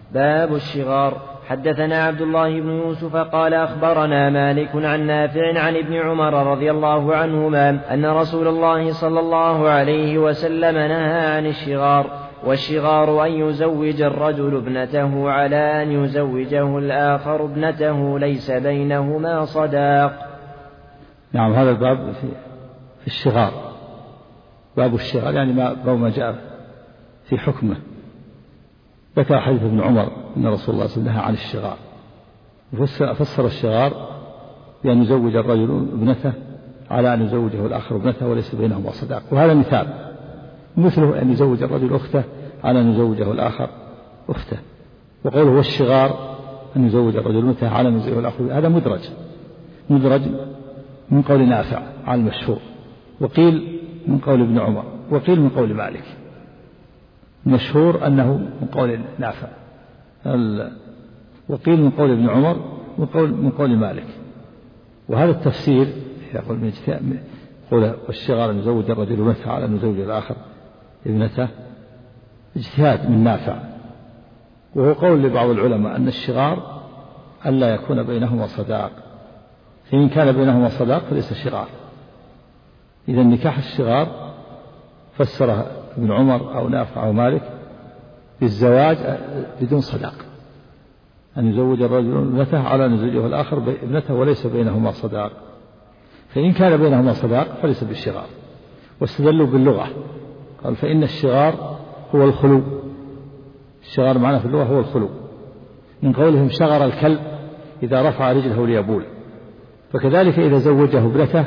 باب الشغار. حدثنا عبد الله بن يوسف قال أخبرنا مالك عن نافع عن ابن عمر رضي الله عنهما أن رسول الله صلى الله عليه وسلم نهى عن الشغار. والشغار أن يزوج الرجل ابنته على أن يزوجه الآخر ابنته ليس بينهما صداق. نعم، هذا الباب في الشغار، باب الشغار يعني ما جاء في حكمه. ذكر حديث ابن عمر أن رسول الله صلى الله عليه وسلم نهى عن الشغار، فسر الشغار بأن يزوج الرجل ابنته على أن يزوجه الآخر ابنته وليس بينهما صداق. وهذا مثال، مثله أن يزوج الرجل أخته على أن يزوجه الآخر أخته. وقوله والشغار أن يزوج الرجل ابنته على أن يزوجه الآخر، هذا مدرج من قول نافع على المشهور، وقيل من قول ابن عمر، وقيل من قول مالك. المشهور أنه من قول نافع، وقيل من قول ابن عمر، من قول مالك. وهذا التفسير يقول والشغار أن يزوج الرجل ابنته على أن يزوج الآخر ابنته اجتهاد من نافع. وهو قول لبعض العلماء أن الشغار ألا يكون بينهما صداق، فإن كان بينهما صداق فليس شغار. إذا نكاح الشغار فسره ابن عمر أو نافع أو مالك بالزواج بدون صداق، أن يزوج الرجل ابنته على أن يزوجه الآخر ابنته وليس بينهما صداق. فإن كان بينهما صداق فليس بالشغار. واستدلوا باللغة، قال فإن الشغار هو الخلو. الشغار معناه في اللغة هو الخلو، من قولهم شغر الكلب إذا رفع رجله ليبول. فكذلك إذا زوجه ابنته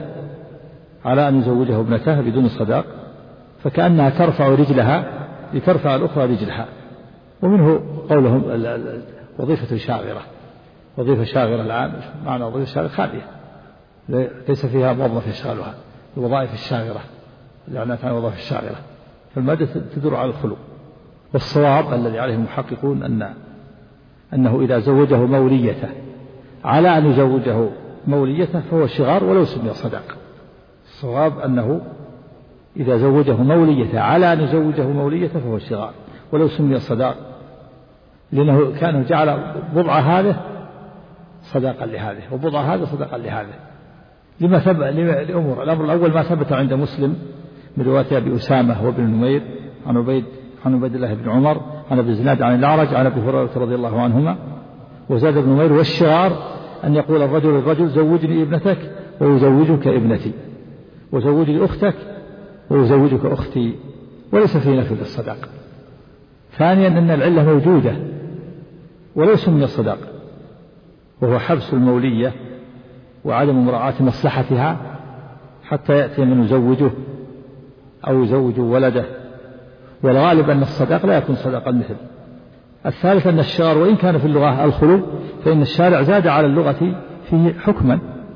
على أن يزوجه ابنته بدون صداق فكأنها ترفع رجلها لترفع الأخرى رجلها. ومنه قولهم وظيفة شاغرة، وظيفة شاغرة الآن معنى وظيفة شاغرة خالية ليس فيها موظف يشغلها، الوظائف الشاغرة الإعلانات عن الوظائف الشاغرة، فالمادة تدور على الخلو. والصواب الذي عليه المحققون أنه إذا زوجه موليته على أن يزوجه موليته فهو شغار ولو سمي صداق. الصواب أنه إذا زوجه موليته على أن يزوجه موليته فهو شغار ولو سمي صداق، لأنه كان جعل بضع هذه صداقا لهذه وبضع هذا صداقا لهذه لما ثبت لأمور. الأمر الأول ما ثبت عند مسلم من رواية أبي أسامة وابن نمير عن عبيد الله بن عمر عن أبي زناد عن الأعرج عن أبي هريرة رضي الله عنهما. وزاد ابن نمير والشغار أن يقول الرجل زوجني ابنتك ويزوجك ابنتي، وزوجني أختك ويزوجك أختي، وليس في نفي للصداق. ثانيا أن العلة موجودة ولو سمي الصداق، وهو حبس المولية وعدم مراعاة مصلحتها حتى يأتي من يزوجه أو يزوج ولده، والغالب أن الصداق لا يكون صداق المثل. الثالث أن الشغار وإن كان في اللغة الخلو فإن الشارع زاد على اللغة فيه حكما.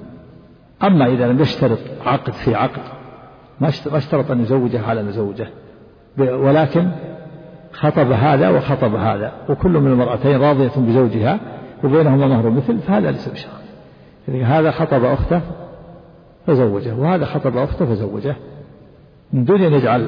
أما إذا لم يشترط عقد في عقد ما اشترط أن يزوجه على مزوجه، ولكن خطب هذا وخطب هذا وكل من المرأتين راضية بزوجها وبينهما مهر مثل، فهذا ليس بشغار. هذا خطب أخته فزوجه وهذا خطب أخته فزوجه، من دون أن يجعل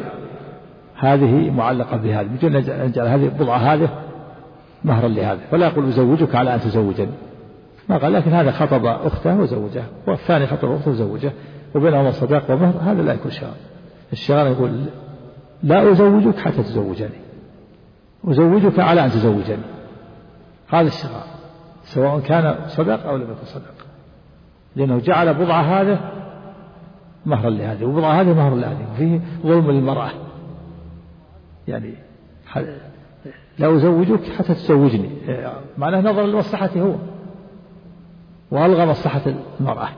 هذه معلقة بهذه، من دون أن يجعل هذه بضعة هذه مهرا لهذا. فلا يقول أزوجك على أن تزوجني، ما قال، لكن هذا خطب أخته وزوجه والثاني خطب أخته وزوجه وبينهما صداق ومهر، هذا لا يكون شغار. الشغار يقول لا أزوجك حتى تزوجني، أزوجك على أن تزوجني، هذا الشغار سواء كان صداق أو لم يكن صداق، لأنه جعل بضعة هذا مهرا لهذه وبضعة هذه مهرا لهذه، وفيه ظلم للمرأة. يعني لا أزوجك حتى تزوجني معناه نظر لمصلحته هو وألغى مصلحة المرأة.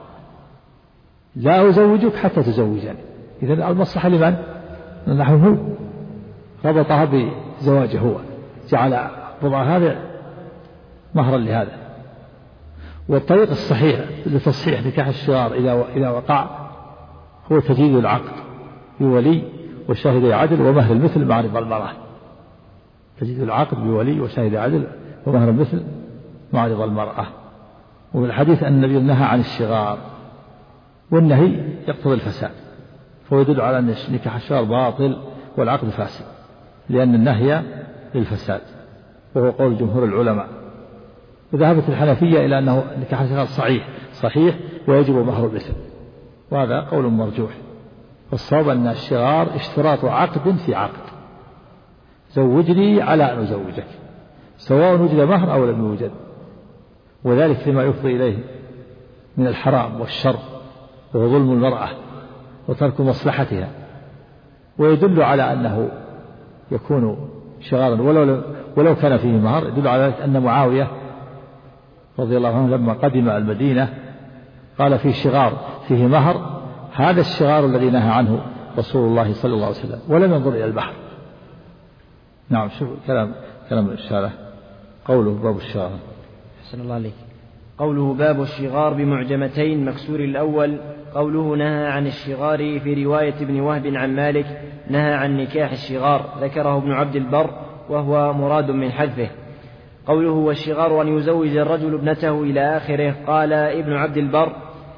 لا أزوجك حتى تزوجني، إذن المصلحة لمن؟ نحن هو ربطها بزواجه هو، جعل بضع هذا مهرا لهذا. والطريق الصحيح لتصحيح نكاح الشغار إذا وقع هو تجديد العقد بولي وشاهد عدل ومهر المثل مع رضا المرأة. تجديد العقد بولي وشاهد عدل ومهر المثل مع رضا المرأة. وفي الحديث أن النبي نهى عن الشغار، والنهي يقتضي الفساد، فهو يدل على أن نكاح الشغار باطل والعقد فاسد، لأن النهي للفساد. وهو قول جمهور العلماء. وذهبت الحنفية إلى أنه نكاح الصغار صحيح ويجب مهر المثل، وهذا قول مرجوح. والصواب أن الشغار اشتراط عقد في عقد، زوجني على أن أزوجك، سواء وجد مهر أو لم يوجد، وذلك لما يفضي إليه من الحرام والشر وهو ظلم المرأة وترك مصلحتها. ويدل على أنه يكون شغارا ولو كان فيه مهر، يدل على ذلك أن معاوية رضي الله عنه لما قدم المدينة قال في شغار فيه مهر، هذا الشغار الذي نهى عنه رسول الله صلى الله عليه وسلم، ولم ينظر إلى البحر. نعم. شوف كلام الشارع قوله باب الشغار. حسن الله عليك. قوله باب الشغار بمعجمتين مكسور الأول. قوله نهى عن الشغار في رواية ابن وهب عن مالك نهى عن نكاح الشغار، ذكره ابن عبد البر وهو مراد من حذفه. قوله والشغار أن يزوج الرجل ابنته إلى آخره. قال ابن عبد البر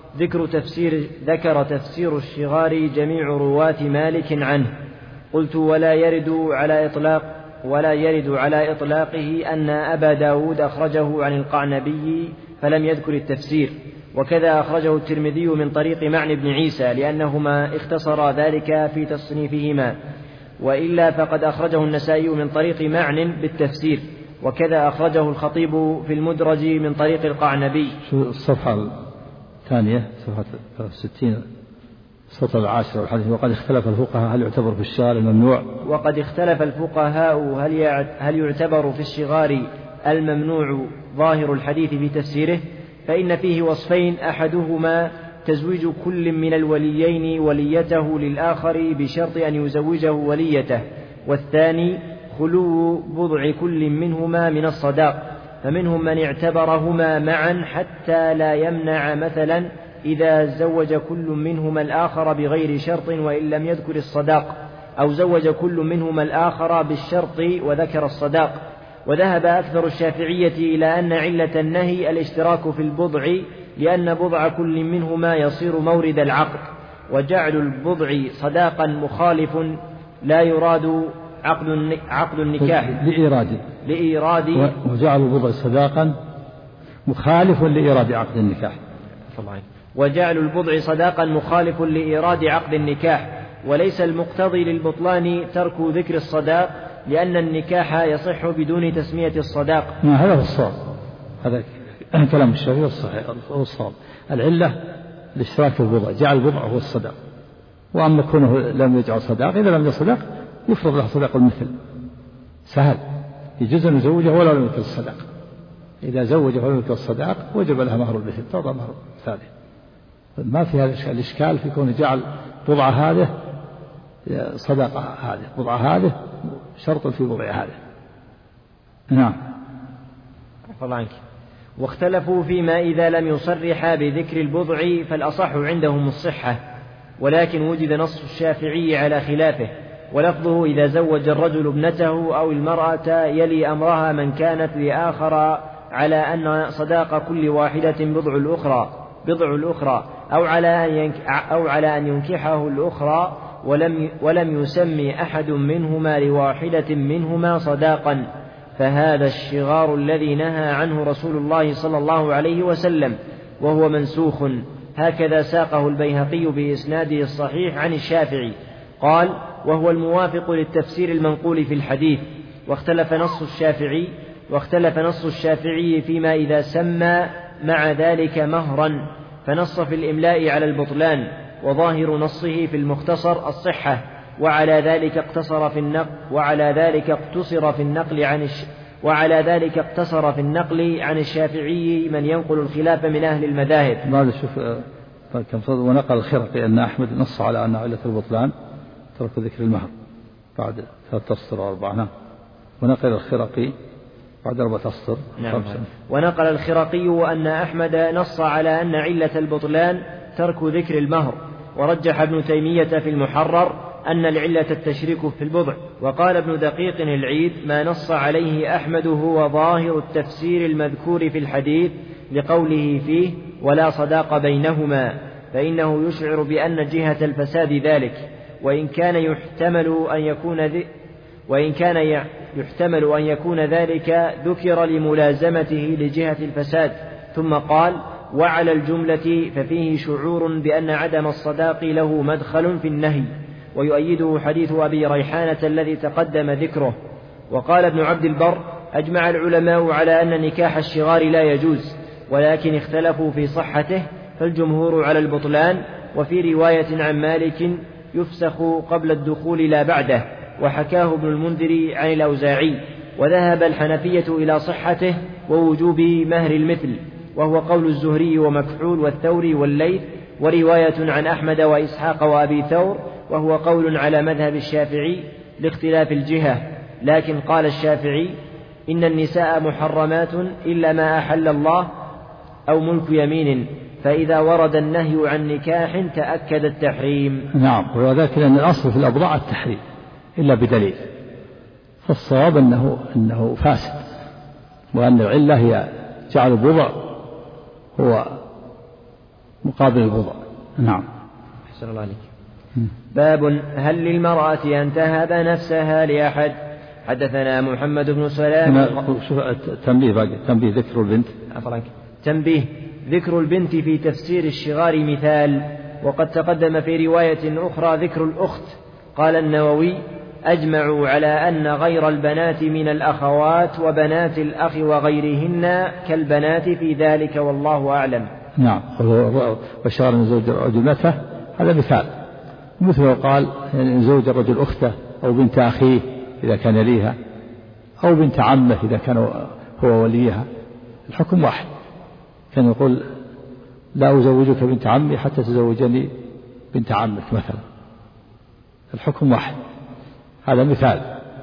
ذكر تفسير الشغار جميع رواة مالك عنه. قلت ولا يرد على إطلاقه أن أبا داود أخرجه عن القعنبي فلم يذكر التفسير، وكذا أخرجه الترمذي من طريق معن بن عيسى لأنهما اختصرا ذلك في تصنيفهما، وإلا فقد أخرجه النسائي من طريق معن بالتفسير، وكذا أخرجه الخطيب في المدرج من طريق القعنبي. الصفحة الثانية صفحة 60 السطر 10 الحديث. وقد اختلف الفقهاء هل يعتبر في الشغار الممنوع. وقد اختلف الفقهاء هل يعتبر في الشغار الممنوع ظاهر الحديث في تفسيره، فإن فيه وصفين: أحدهما تزويج كل من الوليين وليته للآخر بشرط أن يزوجه وليته، والثاني خلو بضع كل منهما من الصداق. فمنهم من اعتبرهما معا حتى لا يمنع، مثلا إذا زوج كل منهما الآخر بغير شرط وإن لم يذكر الصداق، أو زوج كل منهما الآخر بالشرط وذكر الصداق. وذهب أكثر الشافعية إلى أن علة النهي الاشتراك في البضع، لأن بضع كل منهما يصير مورد العقد، وجعل البضع صداقا مخالف لا يراد عقد النكاح لإيراد وجعل البضع صداقا مخالف لإيراد عقد النكاح. وجعل البضع صداقا مخالف لإيراد عقد النكاح، وليس المقتضي للبطلان ترك ذكر الصداق، لأن النكاح يصح بدون تسمية الصداق. هذا هو الصواب، هذا كلام الشافعي الصحيح والصواب. العلة الاشتراك في البضع، جعل البضع هو الصداق. وأما كونه لم يجعل صداق، إذا لم يجعل صداق يفرض له صداق المثل، سهل، يجوز أن يزوجه ولا لم يذكر الصداق. إذا زوجه ولم يذكر الصداق وجب لها مهر المثل، تعطى مهر ثالث. ما في هذا الإشكال في كونه جعل بضع هذه صداقة هذه، بضع هذه شرط في بضع هذه. نعم. عفوا عنك. واختلفوا فيما إذا لم يصرح بذكر البضع، فالأصح عندهم الصحة، ولكن وجد نص الشافعي على خلافه، ولفظه إذا زوج الرجل ابنته أو المرأة يلي أمرها من كانت لآخر، على أن صداق كل واحدة بضع الأخرى أو على أن ينكحه الأخرى، ولم يسمي أحد منهما لواحدة منهما صداقا، فهذا الشغار الذي نهى عنه رسول الله صلى الله عليه وسلم، وهو منسوخ. هكذا ساقه البيهقي بإسناده الصحيح عن الشافعي. قال: وهو الموافق للتفسير المنقول في الحديث. واختلف نص الشافعي فيما إذا سمى مع ذلك مهرا، فنص في الإملاء على البطلان، وظاهر نصه في المختصر الصحة، وعلى ذلك اقتصر في النقل عن الشافعي من ينقل الخلاف من أهل المذاهب. ماذا شوف ونقل الخرقي أن أحمد نص على أن علة البطلان ترك ذكر المهر بعد 3 أسطر و4. نعم. ونقل الخرقي بعد 4 أسطر. نعم. ونقل الخرقي أن أحمد نص على أن علة البطلان ترك ذكر المهر، ورجح ابن تيمية في المحرر أن العلة التشريك في البضع. وقال ابن دقيق العيد: ما نص عليه أحمد هو ظاهر التفسير المذكور في الحديث لقوله فيه ولا صداق بينهما، فإنه يشعر بأن جهة الفساد ذلك، وإن كان يحتمل أن يكون ذلك ذكر لملازمته لجهة الفساد. ثم قال: وعلى الجملة ففيه شعور بأن عدم الصداق له مدخل في النهي، ويؤيده حديث أبي ريحانة الذي تقدم ذكره. وقال ابن عبد البر: أجمع العلماء على أن نكاح الشغار لا يجوز، ولكن اختلفوا في صحته، فالجمهور على البطلان. وفي رواية عن مالك: يفسخ قبل الدخول لا بعده. وحكاه ابن المنذر عن الأوزاعي. وذهب الحنفية إلى صحته ووجوب مهر المثل، وهو قول الزهري ومكحول والثوري والليث، ورواية عن أحمد وإسحاق وأبي ثور، وهو قول على مذهب الشافعي لاختلاف الجهة. لكن قال الشافعي: إن النساء محرمات إلا ما أحل الله أو ملك يمين، فإذا ورد النهي عن نكاح تأكد التحريم. نعم، وذلك لأن الأصل في الأبضاع التحريم إلا بدليل، فالصواب أنه فاسد، وأن العلة هي جعل البضع هو مقابل البضع. نعم. أحسن الله عليك. باب: هل للمرأة أن تهب نفسها لأحد؟ حدثنا محمد بن سلام. تنبيه ذكر البنت. تنبيه ذكر البنت في تفسير الشغار مثال، وقد تقدم في رواية أخرى ذكر الأخت. قال النووي: أجمعوا على أن غير البنات من الأخوات وبنات الأخ وغيرهن كالبنات في ذلك، والله أعلم. نعم. وشغار من زوج الرجل ابنته هذا مثال، مثل ما قال إن زوج الرجل أخته أو بنت أخيه إذا كان ليها، أو بنت عمه إذا كان هو وليها، الحكم واحد. كان يقول: لا أزوجك بنت عمي حتى تزوجني بنت عمك مثلا، الحكم واحد. هذا مثال.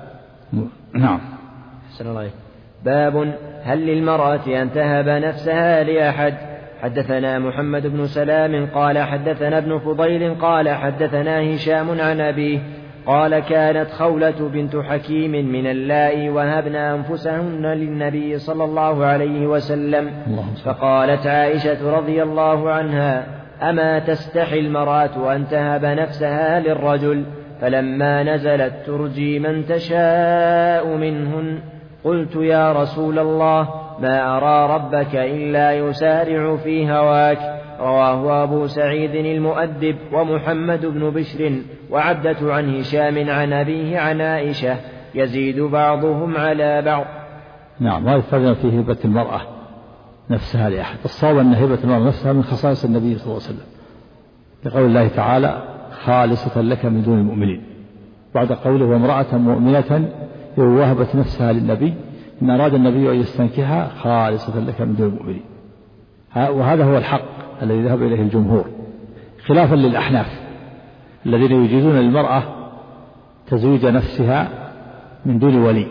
نعم. أحسن الله عليك. باب: هل للمرأة أن تهب نفسها لأحد؟ حدثنا محمد بن سلام قال حدثنا ابن فضيل قال حدثنا هشام عن أبيه قال: كانت خولة بنت حكيم من اللائي وهبن أنفسهن للنبي صلى الله عليه وسلم، فقالت عائشة رضي الله عنها: أما تستحي المرأة أن تهب نفسها للرجل؟ فلما نزلت ترجي من تشاء منهن قلت: يا رسول الله، ما أرى ربك إلا يسارع في هواك. رواه أبو سعيد المؤدب ومحمد بن بشر وعبدة عن هشام عن أبيه عن عائشة، يزيد بعضهم على بعض. نعم. هذا الفرق في هبة المرأة نفسها لأحد. الصواب أن هبة المرأة نفسها من خصائص النبي صلى الله عليه وسلم، لقول الله تعالى: خالصة لك من دون المؤمنين، بعد قوله: وامرأة مؤمنة وهبت نفسها للنبي إن أراد النبي أن يستنكحها خالصة لك من دون المؤمنين. وهذا هو الحق الذي ذهب إليه الجمهور، خلافا للأحناف الذين يجيزون للمرأة تزويج نفسها من دون ولي،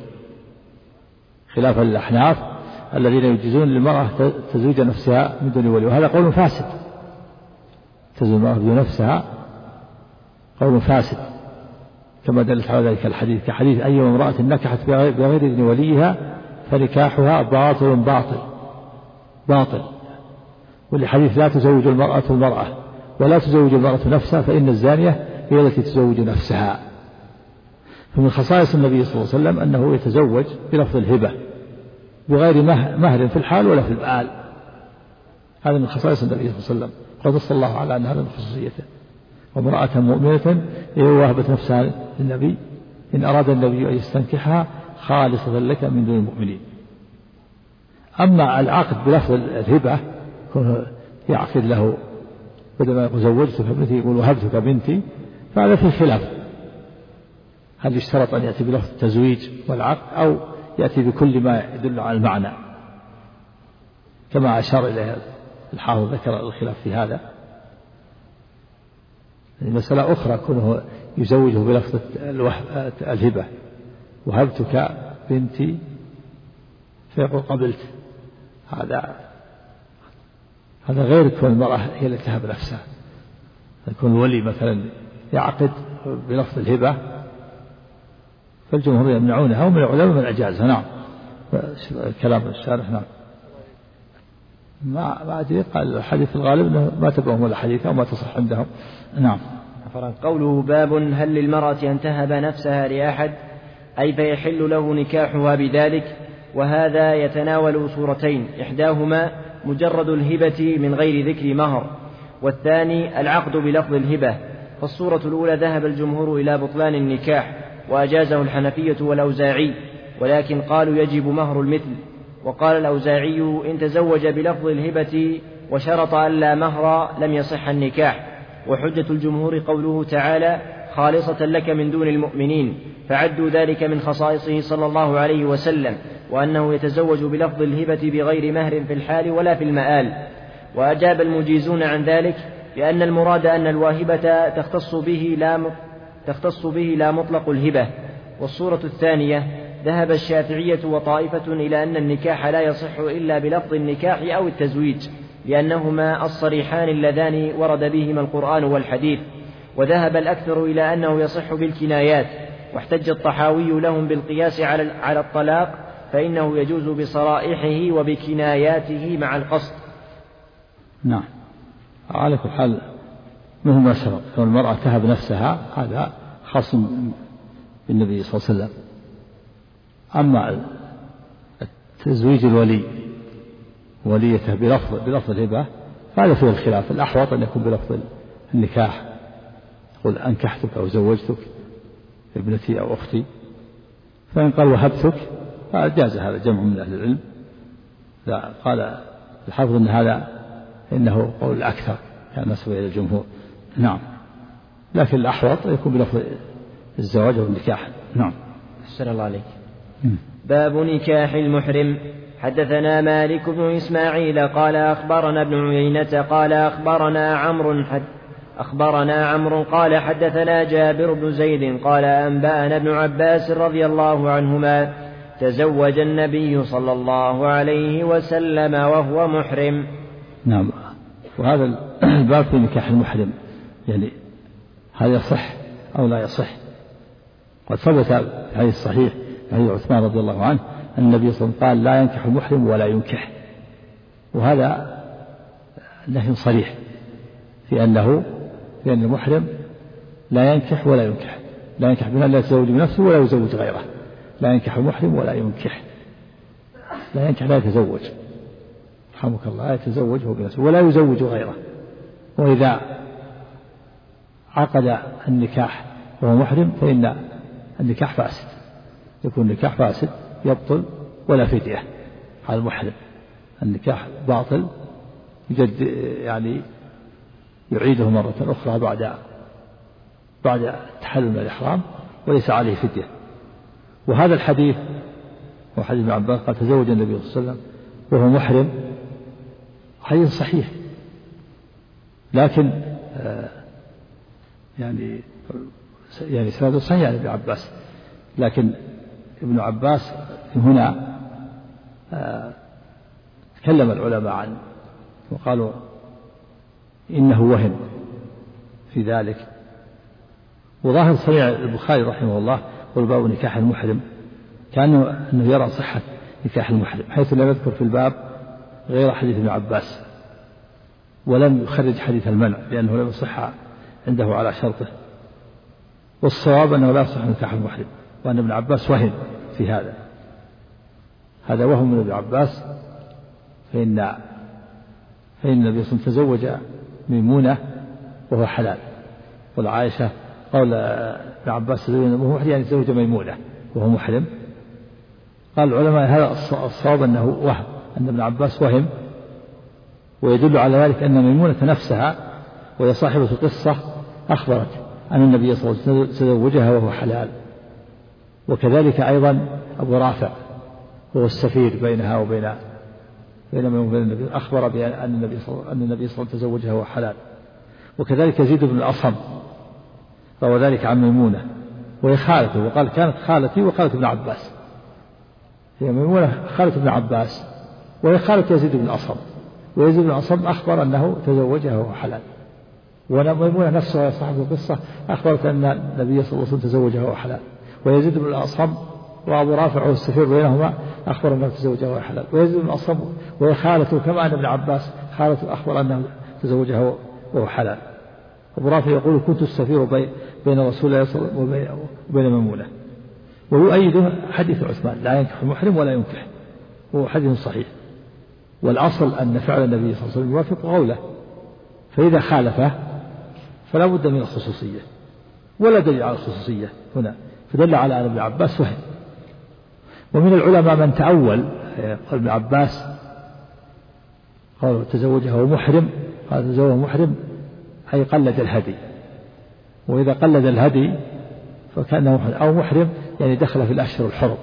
خلافا للأحناف الذين يجيزون للمرأة تزويج نفسها من دون ولي، وهذا قول فاسد. تزوج المرأة بدون نفسها قول فاسد، كما دلت على ذلك الحديث، كحديث: أي امرأة نكحت بغير إذن وليها فنكاحها باطل باطل باطل. ولحديث: لا تزوج المرأة المرأة ولا تزوج المرأة نفسها فإن الزانية هي التي تزوج نفسها. فمن خصائص النبي صلى الله عليه وسلم أنه يتزوج بلفظ الهبة بغير مهر في الحال ولا في البال. هذا من خصائص النبي صلى الله عليه وسلم، قد نص الله على أن هذا من خصوصيته. وامرأة مؤمنة وهبت نفسها للنبي إن أراد النبي أن يستنكحها خالصة لك من دون المؤمنين. أما العقد بلفظ الهبة يعقد له بدل ما يقول زوجتك بنتي يقول وهبتك بنتي، فهذا في خلاف، هل يشترط أن يأتي بلفظ التزويج والعقد أو يأتي بكل ما يدل على المعنى، كما أشار إليه الحافظ ذكر الخلاف في هذا. مسألة أخرى كونه يزوجه بلفظ الهبة: وهبتك بنتي، فيقول قبلت. هذا غير كون المرأة هي التي تهب نفسها. يكون الولي مثلا يعقد بلفظ الهبة فالجمهور يمنعونها، ومن العلماء من أجازها. نعم. كلام الشارح. نعم. ما أدري، قال الحديث الغالب أنه ما تبعهم ولا حديث أو ما تصح عندهم. نعم. قوله: باب: هل للمرأة أن تهب نفسها لأحد؟ أي فيحل له نكاحها بذلك. وهذا يتناول صورتين، إحداهما مجرد الهبة من غير ذكر مهر، والثاني العقد بلفظ الهبة. فالصورة الأولى ذهب الجمهور إلى بطلان النكاح وأجازه الحنفية والأوزاعي، ولكن قالوا يجب مهر المثل. وقال الأوزاعي إن تزوج بلفظ الهبة وشرط ألا مهر لم يصح النكاح. وحجة الجمهور قوله تعالى خالصة لك من دون المؤمنين، فعدوا ذلك من خصائصه صلى الله عليه وسلم، وأنه يتزوج بلفظ الهبة بغير مهر في الحال ولا في المآل. وأجاب المجيزون عن ذلك بأن المراد أن الواهبة تختص به لا مطلق الهبة. والصورة الثانية ذهب الشافعية وطائفة إلى أن النكاح لا يصح إلا بلفظ النكاح أو التزويج، لأنهما الصريحان اللذان ورد بهما القرآن والحديث. وذهب الأكثر إلى أنه يصح بالكنايات، واحتج الطحاوي لهم بالقياس على الطلاق، فإنه يجوز بصرائحه وبكناياته مع القصد. نعم. على كل حال مثل ما سبق، لو المرأة تهب نفسها هذا خاص بالنبي صلى الله عليه وسلم. أما تزويج الولي وليته بلفظ الهبة فهذا فيه الخلاف. الأحوط أن يكون بلفظ النكاح، قل أنكحتك أو زوجتك ابنتي أو أختي. فإن قال وهبتك فجاز هذا جمع من أهل العلم. لا، قال الحافظ أن هذا إنه قول الأكثر كان نسبه إلى الجمهور. نعم، لكن الأحوط يكون بلفظ الزواج أو النكاح. نعم. أحسن الله عليك. باب نكاح المحرم. حدثنا مالك بن إسماعيل قال أخبرنا ابن عيينة قال أخبرنا عمرو قال حدثنا جابر بن زيد قال أنبأنا ابن عباس رضي الله عنهما تزوج النبي صلى الله عليه وسلم وهو محرم. نعم. وهذا الباب في نكاح المحرم، يعني هل يصح أو لا يصح؟ قد ثبت في الحديث الصحيح حديث عثمان رضي الله عنه أن النبي صلى الله عليه وسلم قال لا ينكح المحرم ولا ينكح، وهذا نهي صريح في أن المحرم لا ينكح ولا ينكح، لا ينكح بنا لا يتزوج بنفسه ولا يزوج غيره، لا ينكح المحرم ولا ينكح، لا ينكح لا يتزوج، رحمك الله، لا يتزوج هو بنفسه ولا يزوج غيره. وإذا عقد النكاح وهو محرم فإن النكاح فاسد، يكون النكاح فاسد يبطل ولا فدية على المحرم، النكاح باطل يجد، يعني يعيده مرة أخرى بعد التحلل من الإحرام وليس عليه فدية. وهذا الحديث هو حديث ابن عباس قال تزوج النبي صلى الله عليه وسلم وهو محرم، حديث صحيح، لكن يعني سنده صحيح عن ابن عباس، لكن ابن عباس هنا تكلم العلماء عنه وقالوا إنه وهم في ذلك. وظاهر صحيح البخاري رحمه الله والباب نكاح المحرم كأنه يرى صحة نكاح المحرم، حيث لم يذكر في الباب غير حديث ابن عباس، ولم يخرج حديث المنع لأنه لم يصح عنده على شرطه. والصواب أنه لا يصح نكاح المحرم، وأن ابن عباس وهم في هذا وهم من ابن عباس. فإن النبي صلى الله عليه وسلم تزوج ميمونة وهو حلال، والعائشة قول ابن عباس تزوج وهو محرم يعني تزوج ميمونة وهو محرم. قال العلماء هذا الصواب أنه وهم، أن ابن عباس وهم، ويدل على ذلك أن ميمونة نفسها وهي صاحبة القصة أخبرت أن النبي صلى الله عليه وسلم تزوجها وهو حلال. وكذلك أيضا أبو رافع هو السفير بينها وبين النبي، أخبر بأن النبي صلى الله عليه وسلم تزوجها وهو حلال. وكذلك يزيد بن الأصم روى ذلك عن ميمونة وهي خالته، وقال كانت خالتي وخالة ابن عباس، هي ميمونة خالة ابن عباس وهي خالة يزيد بن الأصم، ويزيد بن الأصم أخبر أنه تزوجها وهو حلال. وميمونة نفسها صاحب القصة أخبرت أن النبي صلى الله عليه وسلم تزوجها وهو حلال. ويزيد بن الأصم وأبو رافع وهو السفير بينهما أخبر أنه تزوجها وهو حلال. ويزيد بن الأصم وهي خالته كما أن ابن عباس خالته أخبر أنه تزوجها وهو حلال. أبو رافع يقول كنت السفير بين رسول الله صلى الله عليه وسلم وبين ميمونة. ويؤيده حديث عثمان لا ينكح المحرم ولا ينكح، وهو حديث صحيح. والأصل أن فعل النبي صلى الله عليه وسلم يوافق قوله، فإذا خالفه فلا بد من الخصوصية، ولا دليل على الخصوصية هنا، فدل على أن ابن عباس وهم. ومن العلماء من تأول قال ابن عباس قال تزوجها ومحرم، قال تزوجها محرم أي قلد الهدي، وإذا قلد الهدي فكأنه محرم، أو محرم يعني دخل في الأشهر الحرم.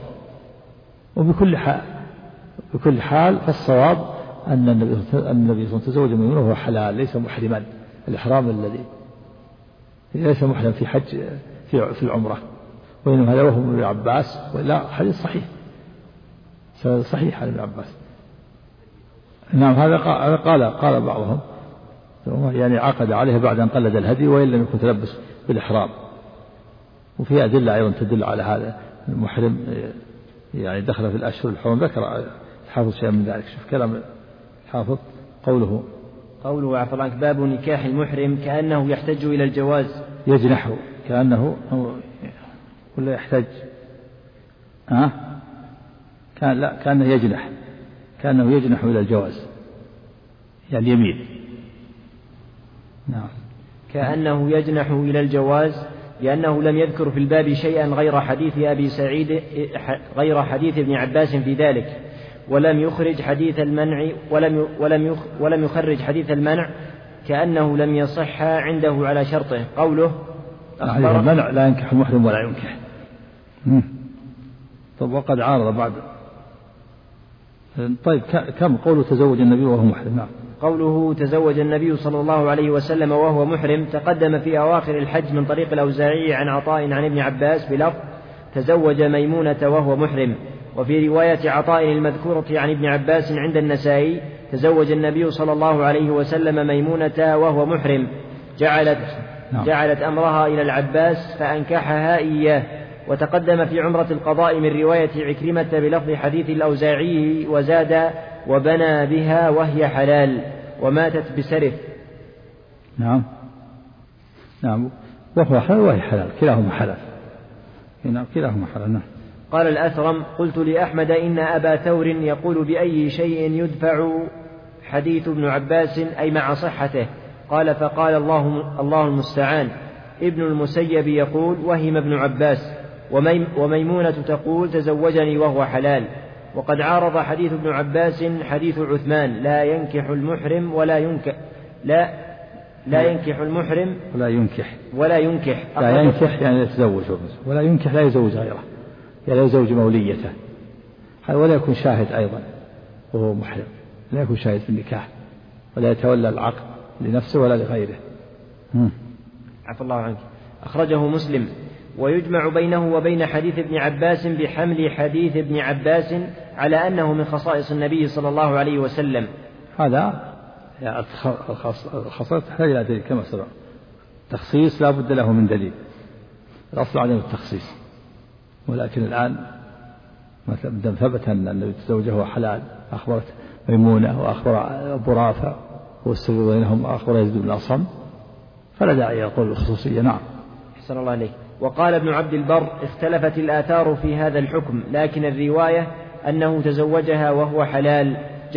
بكل حال فالصواب أن النبي صلى الله عليه وسلم تزوج ميمونة وهو حلال ليس محرما، الإحرام الذي ليس محرم في حج في العمرة، وإنما هذا وهم ابن عباس، ولا حديث صحيح صحيح عن ابن عباس. نعم هذا قال بعضهم يعني عقد عليه بعد أن قلد الهدي وإن لم يكن تلبس بالإحرام. وفي أدلة أيضا تدل على هذا، المحرم يعني دخل في الأشهر الحرم. ذكر الحافظ شيئا من ذلك. شوف كلام الحافظ قوله عفوا عنك باب نكاح المحرم كأنه يحتج إلى الجواز. يجنح كأنه ولا يحتج كأنه يجنح إلى الجواز يعني يميل. نعم كأنه يجنح إلى الجواز لأنه لم يذكر في الباب شيئا غير حديث أبي سعيد غير حديث ابن عباس في ذلك، ولم يخرج حديث المنع ولم يخرج حديث المنع كأنه لم يصح عنده على شرطه. قوله المنع لا ينكح المحرم ولا ينكح. طب وقد عارض بعد. طيب كم قوله تزوج النبي وهو محرم؟ نعم قوله تزوج النبي صلى الله عليه وسلم وهو محرم تقدم في أواخر الحج من طريق الأوزاعي عن عطاء عن ابن عباس بلفظ تزوج ميمونة وهو محرم. وفي رواية عطاء المذكورة عن ابن عباس عند النسائي تزوج النبي صلى الله عليه وسلم ميمونة وهو محرم، جعلت أمرها إلى العباس فأنكحها إياه. وتقدم في عمرة القضاء من رواية عكرمة بلفظ حديث الأوزاعي وزاد وبنى بها وهي حلال وماتت بسرف. نعم وهو حلال وهي حلال كلاهما حلال. نعم كلاهما حلال. نعم. قال الأثرم قلت لأحمد إن أبا ثور يقول بأي شيء يدفع حديث ابن عباس أي مع صحته؟ قال فقال الله المستعان. ابن المسيب يقول وهم ابن عباس، وميمونة تقول تزوجني وهو حلال. وقد عارض حديث ابن عباس حديث عثمان لا ينكح المحرم ولا ينكح لا ينكح المحرم ولا ينكح لا ينكح يعني يتزوج، ولا ينكح لا يزوج غيره يعني لا يزوج موليته، ولا يكون شاهد أيضا وهو محرم، لا يكون شاهد في النكاح ولا يتولى العقد لنفسه ولا لغيره. عفى الله عنك. أخرجه مسلم. ويجمع بينه وبين حديث ابن عباس بحمل حديث ابن عباس على أنه من خصائص النبي صلى الله عليه وسلم. هذا الخصائص تحتاج إلى دليل كما سبق. تخصيص لا بد له من دليل، الأصل عدم التخصيص، ولكن الآن مثلا ثبت أن النبي تزوجه حلال، أخبرت ميمونة وأخبر أبو رافع والسر بينهم وأخبر يزيد بن الأصم، فلا داعي يقول الخصوصية. نعم أحسن الله عليك. وقال ابن عبد البر اختلفت الآثار في هذا الحكم، لكن الرواية أنه تزوجها وهو حلال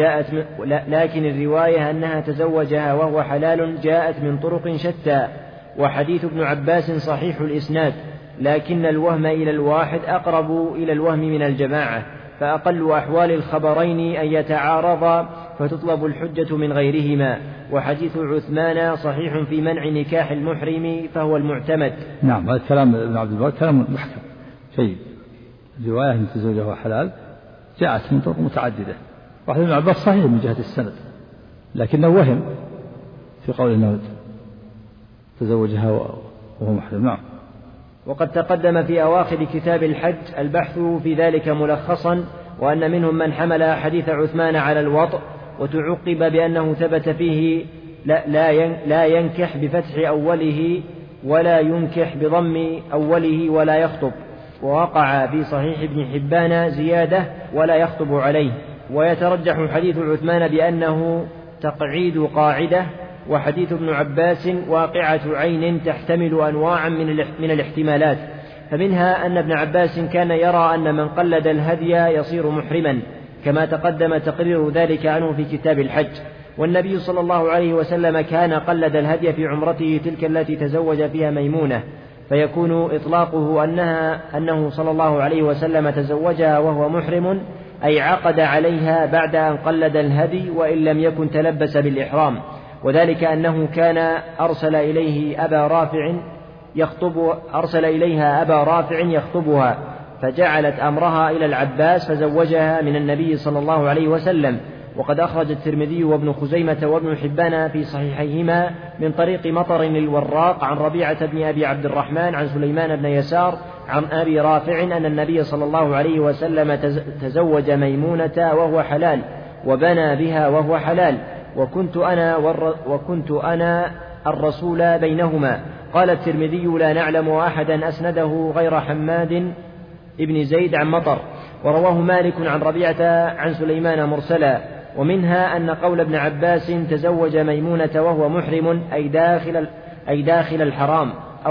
جاءت من طرق شتى، وحديث ابن عباس صحيح الإسناد، لكن الوهم إلى الواحد أقرب إلى الوهم من الجماعة، فأقل أحوال الخبرين أن يتعارضا فتطلب الحجة من غيرهما. وحديث عثمان صحيح في منع نكاح المحرم فهو المعتمد. نعم هذا كلام ابن عبد البر كلام محكم جيد. الرواية أن تزوجها حلال جاءت من طرق متعددة، وحديث ابن عباس صحيح من جهة السند، لكنه وهم في قول أنه تزوجها وهو محرم. نعم. وقد تقدم في أواخر كتاب الحج البحث في ذلك ملخصا، وأن منهم من حمل حديث عثمان على الوطء، وتعقب بأنه ثبت فيه لا ينكح بفتح أوله ولا ينكح بضم أوله ولا يخطب، ووقع في صحيح ابن حبان زيادة ولا يخطب عليه. ويترجح حديث عثمان بأنه تقعيد قاعدة، وحديث ابن عباس واقعة عين تحتمل أنواعا من الاحتمالات، فمنها أن ابن عباس كان يرى أن من قلد الهدي يصير محرما، كما تقدم تقرير ذلك عنه في كتاب الحج. والنبي صلى الله عليه وسلم كان قلد الهدي في عمرته تلك التي تزوج فيها ميمونة، فيكون إطلاقه أنه صلى الله عليه وسلم تزوجها وهو محرم، أي عقد عليها بعد أن قلد الهدي وإن لم يكن تلبس بالإحرام، وذلك أنه كان أرسل إليها أبا رافع يخطبها، فجعلت أمرها إلى العباس فزوجها من النبي صلى الله عليه وسلم. وقد أخرج الترمذي وابن خزيمة وابن حبان في صحيحيهما من طريق مطر الوراق عن ربيعة بن أبي عبد الرحمن عن سليمان بن يسار عن أبي رافع أن النبي صلى الله عليه وسلم تزوج ميمونة وهو حلال، وبنى بها وهو حلال، وكنت أنا الرسول بينهما. قال الترمذي: لا نعلم أحدا أسنده غير حماد ابن زيد عن مطر، ورواه مالك عن ربيعة عن سليمان مرسلا. ومنها أن قول ابن عباس تزوج ميمونة وهو محرم أي داخل الحرام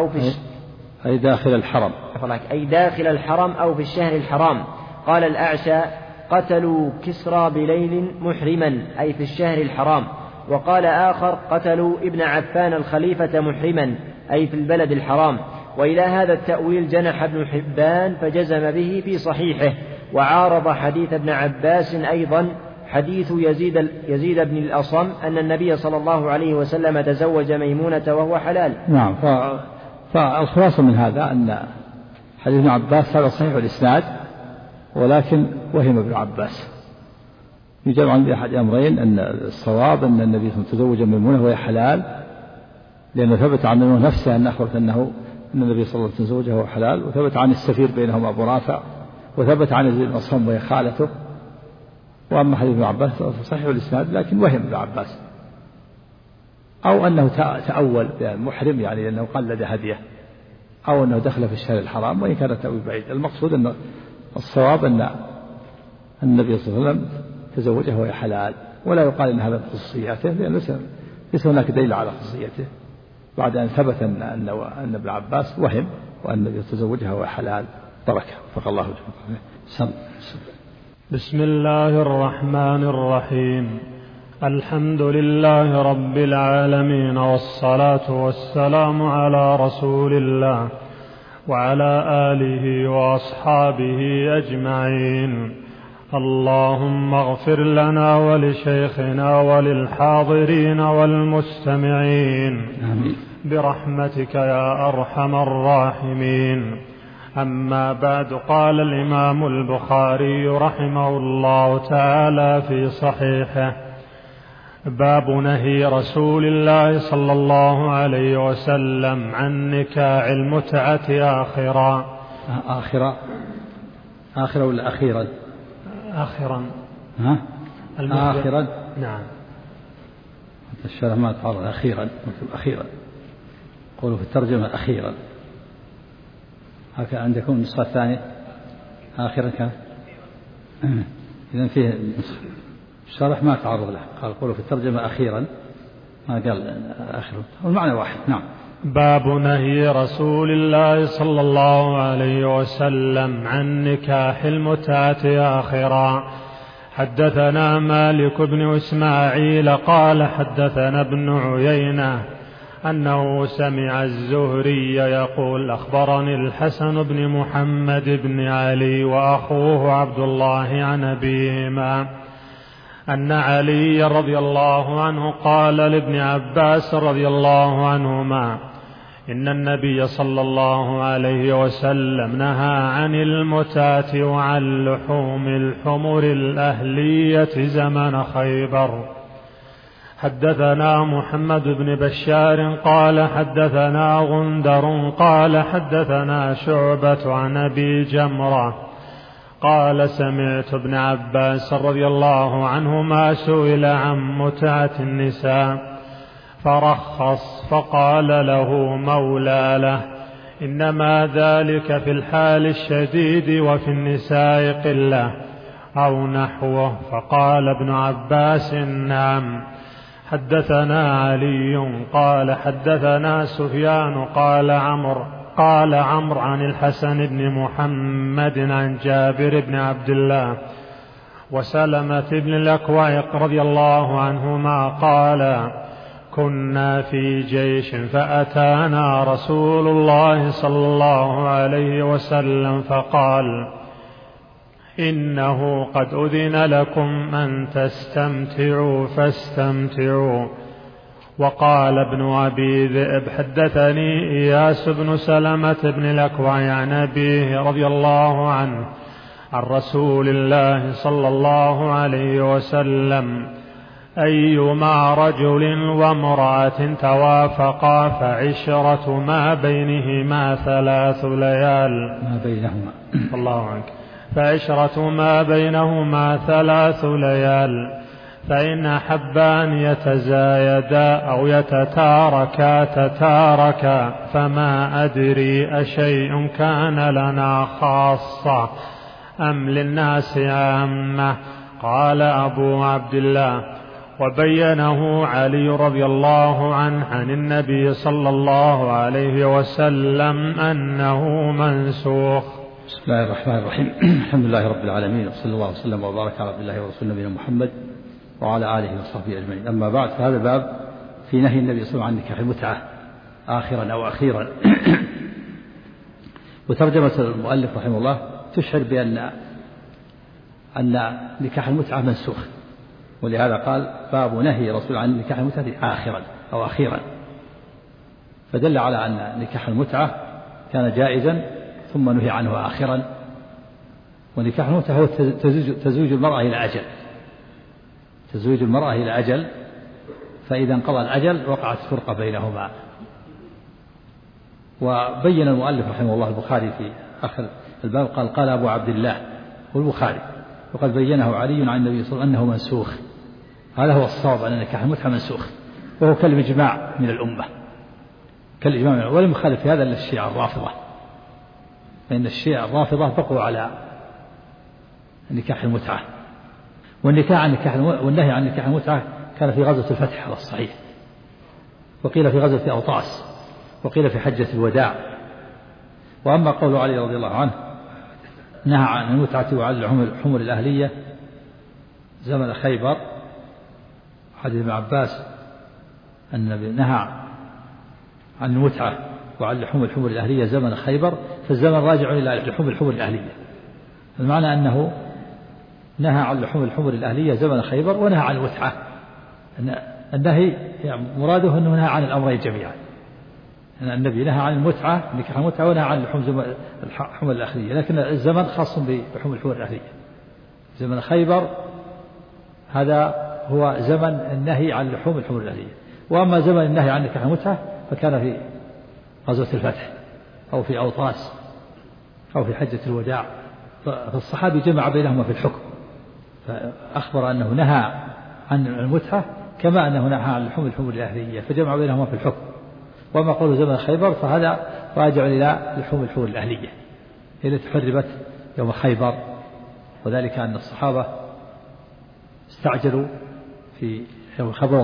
أو في الشهر الحرام. قال الأعشى: قتلوا كسرى بليل محرما أي في الشهر الحرام. وقال آخر: قتلوا ابن عفان الخليفة محرما أي في البلد الحرام. وإلى هذا التأويل جنح ابن حبان فجزم به في صحيحه، وعارض حديث ابن عباس أيضا حديث يزيد بن الأصم أن النبي صلى الله عليه وسلم تزوج ميمونة وهو حلال. نعم. فالخلاصة من هذا أن حديث ابن عباس هذا صحيح الإسناد، ولكن وهم ابن عباس. يجمع بأحد أمرين: أن الصواب أن النبي صلى الله عليه وسلم تزوج ميمونة وهي حلال، لأنه ثبت عن ميمونة نفسها أن أخبرت أن النبي صلى الله عليه وسلم تزوجها وهو حلال، وثبت عن السفير بينهم أبو رافع، وثبت عن يزيد بن الأصم وهي خالته. وأما حديث ابن عباس صحيح الإسناد، لكن وهم ابن عباس، أو أنه تأول محرم يعني أنه قلد هديه، أو أنه دخل في الشهر الحرام، وإن كان التأويل بعيد. المقصود أن الصواب أن النبي صلى الله عليه وسلم تزوجه وهي حلال، ولا يقال أن هذا من خصوصياته، لأن ليس هناك دليل على خصوصيته بعد أن ثبت أن ابن عباس وهم وأن النبي تزوجها وهي حلال. بركة وفق الله جميعا. بسم الله الرحمن الرحيم. الحمد لله رب العالمين، والصلاة والسلام على رسول الله وعلى آله وأصحابه أجمعين. اللهم اغفر لنا ولشيخنا وللحاضرين والمستمعين برحمتك يا أرحم الراحمين. أما بعد، قال الإمام البخاري رحمه الله تعالى في صحيحه: باب نهي رسول الله صلى الله عليه وسلم عن نكاح المتعة آخرا ولا أخيرا؟ آخرا. نعم. الشرع ما تعرض أخيرا. قولوا في الترجمة أخيرا. هكذا عندكم النسخة الثانية آخرا كان. إذن فيه الشرح ما تعرض له، قال قولوا في الترجمة أخيرا، ما قال آخرا، والمعنى واحد. نعم. باب نهي رسول الله صلى الله عليه وسلم عن نكاح المتعة آخرا. حدثنا مالك بن إسماعيل قال حدثنا ابن عيينة أنه سمع الزهري يقول: أخبرني الحسن بن محمد بن علي وأخوه عبد الله عن أبيهما أن علي رضي الله عنه قال لابن عباس رضي الله عنهما: إن النبي صلى الله عليه وسلم نهى عن المتعة وعن لحوم الحمر الأهلية زمن خيبر. حدثنا محمد بن بشار قال حدثنا غندر قال حدثنا شعبة عن أبي جمرة قال: سمعت ابن عباس رضي الله عنهما سئل عن متعة النساء فرخص، فقال له مولى له: إنما ذلك في الحال الشديد وفي النساء قلة أو نحوه. فقال ابن عباس: نعم. حدثنا علي قال حدثنا سفيان قال قال عمرو عن الحسن بن محمد عن جابر بن عبد الله وسلمة بن الأكوع رضي الله عنهما قال كنا في جيش فأتانا رسول الله صلى الله عليه وسلم فقال إنه قد أذن لكم أن تستمتعوا فاستمتعوا. وقال ابن أبي ذئب حدثني إياس بن سلمة بن الأكوع عن أبيه رضي الله عنه عن رسول الله صلى الله عليه وسلم أيما رجل وامرأة توافقا فعشرة ما بينهما 3 ليال ما بينهما الله عنك فعشرة ما بينهما 3 ليال فإن أحبا أن يتزايدا أو تتاركا فما أدري أشيء كان لنا خاصة أم للناس عامة. قال أبو عبد الله وبينه علي رضي الله عنه عن النبي صلى الله عليه وسلم أنه منسوخ. بسم الله الرحمن الرحيم. الحمد لله رب العالمين وصلى الله وسلم وبارك على عبد الله ورسول نبينا محمد وعلى آله وصحبه أجمعين. أما بعد فهذا باب في نهي النبي صلى الله عليه وسلم عن نكاح المتعة آخرا أو أخيرا. وترجمة المؤلف رحمه الله تشعر بأن نكاح المتعة منسوخ، ولهذا قال باب نهي رسول عن نكاح المتعة آخرا أو أخيرا، فدل على أن نكاح المتعة كان جائزا ثم نهي عنه آخرا. ونكاح المتعة هو تزويج المرأة إلى أجل، تزويج المرأة إلى أجل، فإذا انقضى الأجل وقعت فرقة بينهما. وبين المؤلف رحمه الله البخاري في آخر الباب قال أبو عبد الله والبخاري وقد بينه علي عن النبي صلى الله عليه وسلم أنه منسوخ. هذا هو الصواب أن نكاح المتعة منسوخ، وهو كالإجماع من الأمة، كالإجماع ولم يخالف في هذا إلا الشيعة الرافضة، فإن الشيعة الرافضة بقوا على نكاح المتعة. والنهي عن نكاح المتعة كان في غزوة الفتح على الصحيح، وقيل في غزوة أوطاس، وقيل في حجة الوداع. وأما قول علي رضي الله عنه نهى عن المتعة وعن الحمر الأهلية زمن خيبر، حديث ابن عباس أن النبي نهى عن المتعة وعن الحمر الأهلية زمن خيبر، فالزمن راجع إلى الحمر الأهلية. المعنى أنه نهى عن لحوم الحمر الأهلية زمن خيبر ونهى عن المتعة. النهي مراده أنه نهى عن الأمرين جميعا، أن النبي نهى عن المتعة نكاح المتعة ونهى عن لحوم الحمر الأهلية، لكن الزمن خاص بلحوم الحمر الأهلية. زمن خيبر هذا هو زمن النهي عن لحوم الحمر الأهلية. وأما زمن النهي عن نكاح المتعة فكان في غزوة الفتح أو في أوطاس أو في حجة الوداع، فالصحابي جمع بينهما في الحكم، فأخبر أنه نهى عن المتعة كما أنه نهى عن لحوم الحمر الأهلية، فجمع بينهما في الحكم. وما قول زمن خيبر فهذا راجع إلى لحوم الحمر الأهلية التي حرمت يوم خيبر، وذلك أن الصحابة استعجلوا في يوم خيبر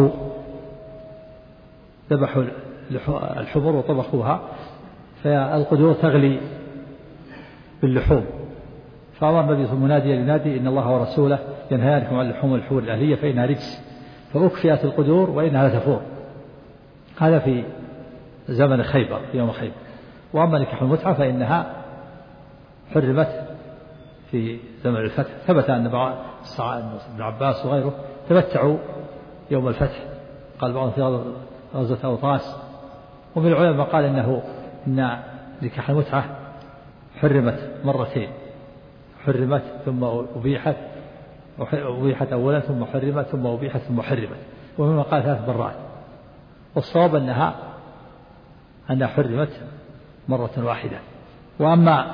ذبحوا الحمر وطبخوها، فالقدور تغلي باللحوم، فأمر النبي صلى الله عليه وسلم مناديا إن الله ورسوله ينهيانكم عن لحوم الحمر الأهلية فإنها رجس، فأكفئت القدور وإنها لتفور. هذا في زمن خيبر في يوم خيبر. وأما نكاح المتعة فإنها حرمت في زمن الفتح. ثبت أن ابن عباس وغيره تمتعوا يوم الفتح، قال بعضهم في غزوة أوطاس. ومن العلماء قال إن نكاح المتعة حرمت مرتين، حرمت ثم أبيحت أولا ثم حرمت ثم أبيحت ثم حرمت، ومما قال 3 مرات. والصواب أنها حرمت مرة واحدة. وأما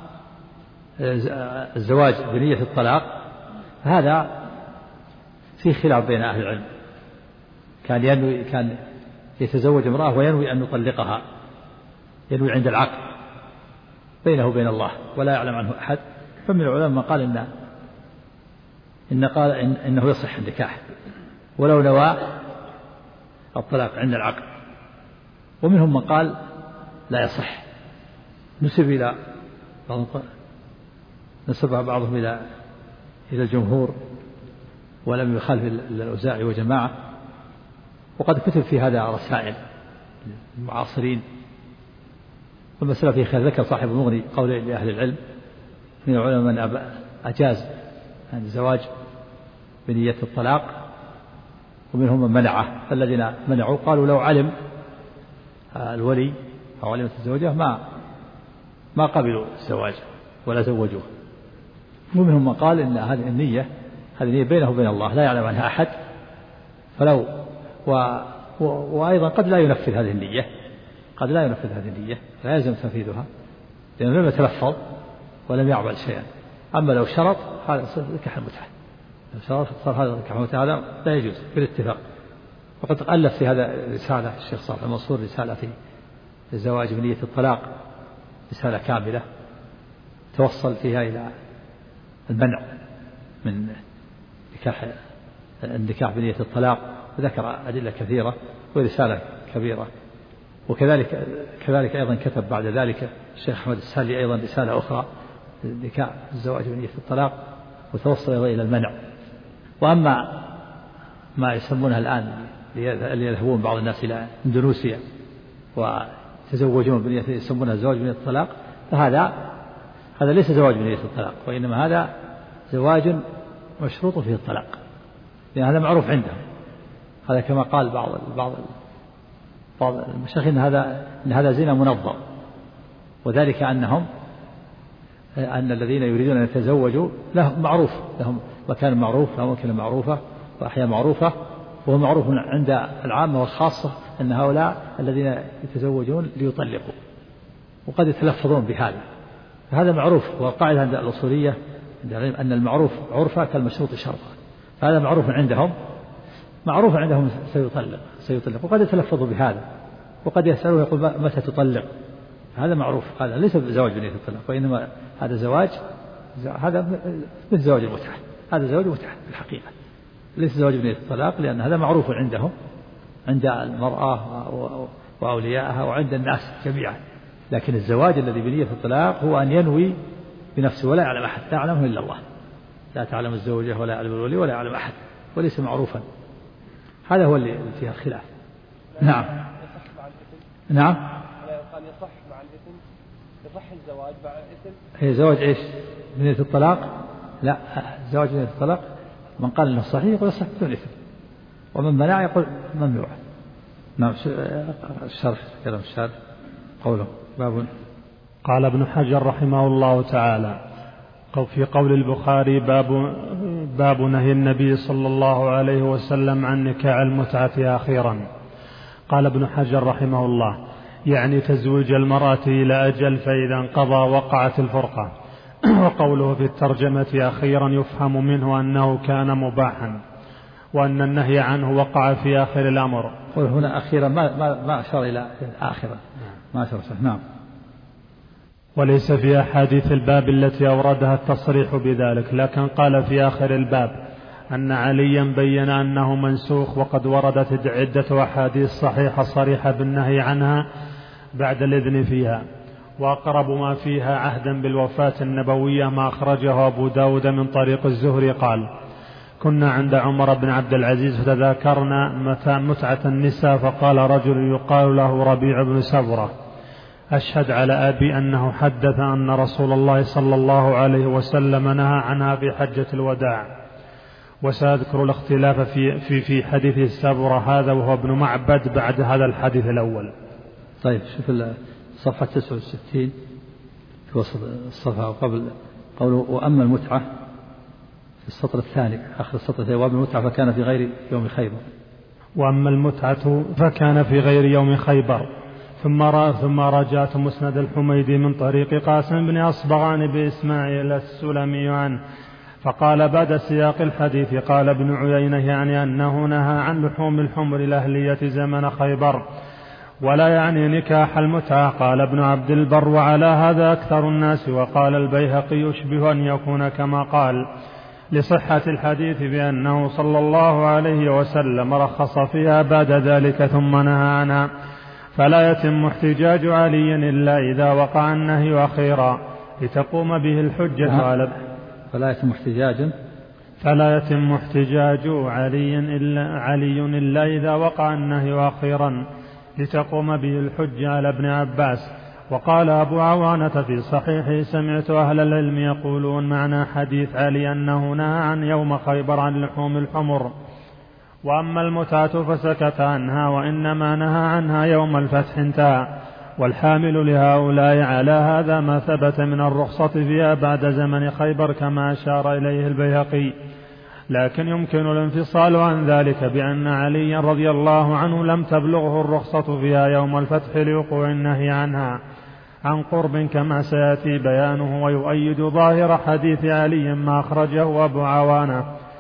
الزواج بنية الطلاق هذا في خلاف بين أهل العلم، كان يتزوج امرأة وينوي أن يطلقها، ينوي عند العقد بينه وبين الله ولا يعلم عنه أحد. فمن العلماء من قال إنه يصح النكاح ولو نوى الطلاق عند العقد، ومنهم من قال لا يصح نسب بعضهم إلى الجمهور ولم يخالف الأوزاعي وجماعة، وقد كتب في هذا رسائل المعاصرين. والمسألة في خير. ذكر صاحب المغني قول لأهل العلم من العلماء من أجاز الزواج بنية الطلاق، ومنهم من منعه. فالذين منعوا قالوا لو علم الولي أو علمت الزوجة ما قبلوا الزواج ولا زوجوه. ومنهم من قال إن هذه النية بينه وبين الله لا يعلم عنها أحد، فلو وأيضا قد لا ينفذ هذه النية لا يلزم تنفيذها لأنه لم يتلفظ ولم يعمل شيئا. أما لو شرط هذا نكاح المتعة، لو شرط صار هذا نكاح المتعة هذا لا يجوز بالاتفاق. وقد ألف في هذا رسالة الشيخ صالح المنصور، رسالة في الزواج بنية الطلاق، رسالة كاملة توصل فيها إلى المنع من النكاح بنية الطلاق، وذكر أدلة كثيرة ورسالة كبيرة. وكذلك أيضا كتب بعد ذلك الشيخ أحمد السالي أيضا رسالة أخرى نكاح الزواج بنية الطلاق، وتوصل أيضا إلى المنع. وأما ما يسمونها الآن اللي يذهبون بعض الناس إلى إندونيسيا وتزوجون بنية يسمونها الزواج بنية الطلاق، فهذا ليس زواج بنية الطلاق، وإنما هذا زواج مشروط فيه الطلاق، لأن هذا معروف عندهم. هذا كما قال بعض المشايخ إن هذا زنا منظم، وذلك أن الذين يريدون أن يتزوجوا لهم معروف، لهم مكان معروف، لهم أماكن معروفة وأحياء معروفة، وهو معروف عند العامة والخاصة أن هؤلاء الذين يتزوجون ليطلقوا، وقد يتلفظون بهذا. فهذا معروف، والقاعدة عند الأصولية أن المعروف عرفا كالمشروط شرطا. فهذا معروف عندهم سيطلق، وقد يتلفظوا بهذا، وقد يسألون يقول متى تطلق. هذا معروف، هذا ليس زواج بنية الطلاق، وإنما هذا هذا مثل زواج المتعة، هذا زواج متعة بالحقيقة، ليس زواج بنية الطلاق، لأن هذا معروف عندهم، عند المرأة وأوليائها وعند الناس جميعا. لكن الزواج الذي بنية الطلاق هو أن ينوي بنفسه ولا يعلم أحد، لا يعلمه إلا الله، لا تعلم الزوجة ولا يعلم الولي ولا يعلم أحد، وليس معروفا. هذا هو اللي فيها الخلاف. نعم. قال يصح مع الإثم، يصح الزواج مع الإثم. هي زواج إيش؟ بنية الطلاق؟ لا، زواج بنية الطلاق من قال إنه صحيح يقول يصح بدون إثم، ومن منع يقول ممنوع. نعم. الشرح كلام الشارح قوله باب. قال ابن حجر رحمه الله تعالى في قول البخاري باب نهي النبي صلى الله عليه وسلم عن نكاح المتعة أخيرا. قال ابن حجر رحمه الله يعني تزويج المرأة إلى أجل، فإذا انقضى وقعت الفرقة. وقوله في الترجمة أخيرا يفهم منه أنه كان مباحا، وأن النهي عنه وقع في آخر الأمر. هنا أخيرا ما أشار إلى آخرا، ما أشار. نعم. وليس في أحاديث الباب التي أوردها التصريح بذلك، لكن قال في آخر الباب أن عليا بين أنه منسوخ، وقد وردت عدة أحاديث صحيحة صريحة بالنهي عنها بعد الإذن فيها. وأقرب ما فيها عهدا بالوفاة النبوية ما أخرجه أبو داود من طريق الزهري قال كنا عند عمر بن عبد العزيز فتذاكرنا متعة النساء، فقال رجل يقال له ربيع بن سبرة أشهد على أبي أنه حدث أن رسول الله صلى الله عليه وسلم نهى عنها في حجة الوداع. وسأذكر الاختلاف في حديث السبرة هذا وهو ابن معبد بعد هذا الحديث الأول. طيب شوف صفحة 69 في وسط الصفحة وقبل قوله وأما المتعة في السطر الثاني آخر السطر الثاني وأما المتعة فكان في غير يوم خيبر. وأما المتعة فكان في غير يوم خيبر. ثم رجعت مسند الحميدي من طريق قاسم بن أصبغان بإسماعيل السلمي عنه فقال بعد سياق الحديث قال ابن عيينة يعني أنه نهى عن لحوم الحمر الأهلية زمن خيبر ولا يعني نكاح المتعة. قال ابن عبد البر وعلى هذا أكثر الناس. وقال البيهقي يشبه أن يكون كما قال لصحة الحديث بأنه صلى الله عليه وسلم رخص فيها بعد ذلك ثم نهى عنها. فلا يتم احتجاج علي إلا إذا وقع النهي أخيرا لتقوم به الحجة على فلا يتم احتجاج علي إلا إذا وقع النهي أخيرا لتقوم به الحجة على ابن عباس. وقال أبو عوانة في صحيحه: سمعت أهل العلم يقولون معنى حديث علي أنه نهى عن يوم خيبر عن لحوم الحمر، وأما المتعة فسكت عنها، وإنما نهى عنها يوم الفتح انتهى. والحامل لهؤلاء على هذا ما ثبت من الرخصة فيها بعد زمن خيبر كما أشار إليه البيهقي، لكن يمكن الانفصال عن ذلك بأن علي رضي الله عنه لم تبلغه الرخصة فيها يوم الفتح لوقوع النهي عنها عن قرب كما سيأتي بيانه. ويؤيد ظاهر حديث علي ما أخرجه أبو عوانة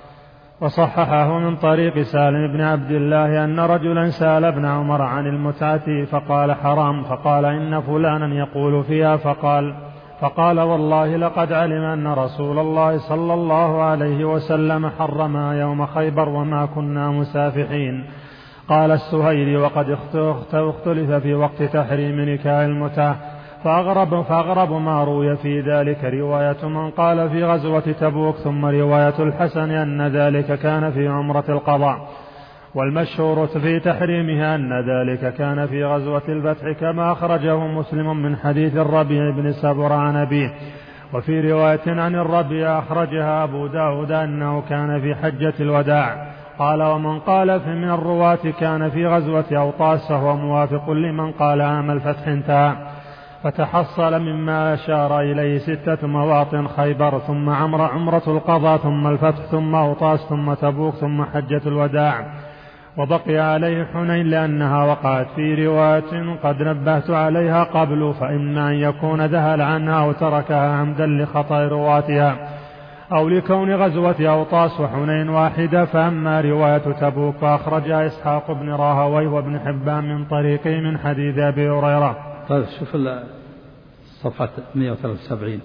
وصححه من طريق سالم بن عبد الله أن رجلا سأل ابن عمر عن المتعة فقال حرام، فقال إن فلانا يقول فيها، فقال والله لقد علم أن رسول الله صلى الله عليه وسلم حرمها يوم خيبر وما كنا مسافحين. قال السهيلي: وقد اختلف في وقت تحريم نكاح المتعة، فأغرب ما روي في ذلك رواية من قال في غزوة تبوك، ثم رواية الحسن أن ذلك كان في عمرة القضاء، والمشهور في تحريمها أن ذلك كان في غزوة الفتح كما أخرجه مسلم من حديث الربيع بن سبر عن أبيه. وفي رواية عن الربيع أخرجها أبو داود أنه كان في حجة الوداع. قال: ومن قال من الرواة كان في غزوة أوطاس فهو موافق لمن قال عام الفتح انتهى. فتحصل مما أشار إليه 6 مواطن: خيبر، ثم عمرة القضاء، ثم الفتح، ثم أوطاس، ثم تبوك، ثم حجة الوداع. وبقي عليه حنين لأنها وقعت في رواية قد نبهت عليها قبل، فإما أن يكون ذهل عنها أو تركها عمدا لخطأ رواتها، أو لكون غزوة أوطاس وحنين واحدة. فأما رواية تبوك فأخرجها إسحاق بن راهويه وابن حبان من طريقه من حديث أبي هريرة. طيب شوف صفحة 173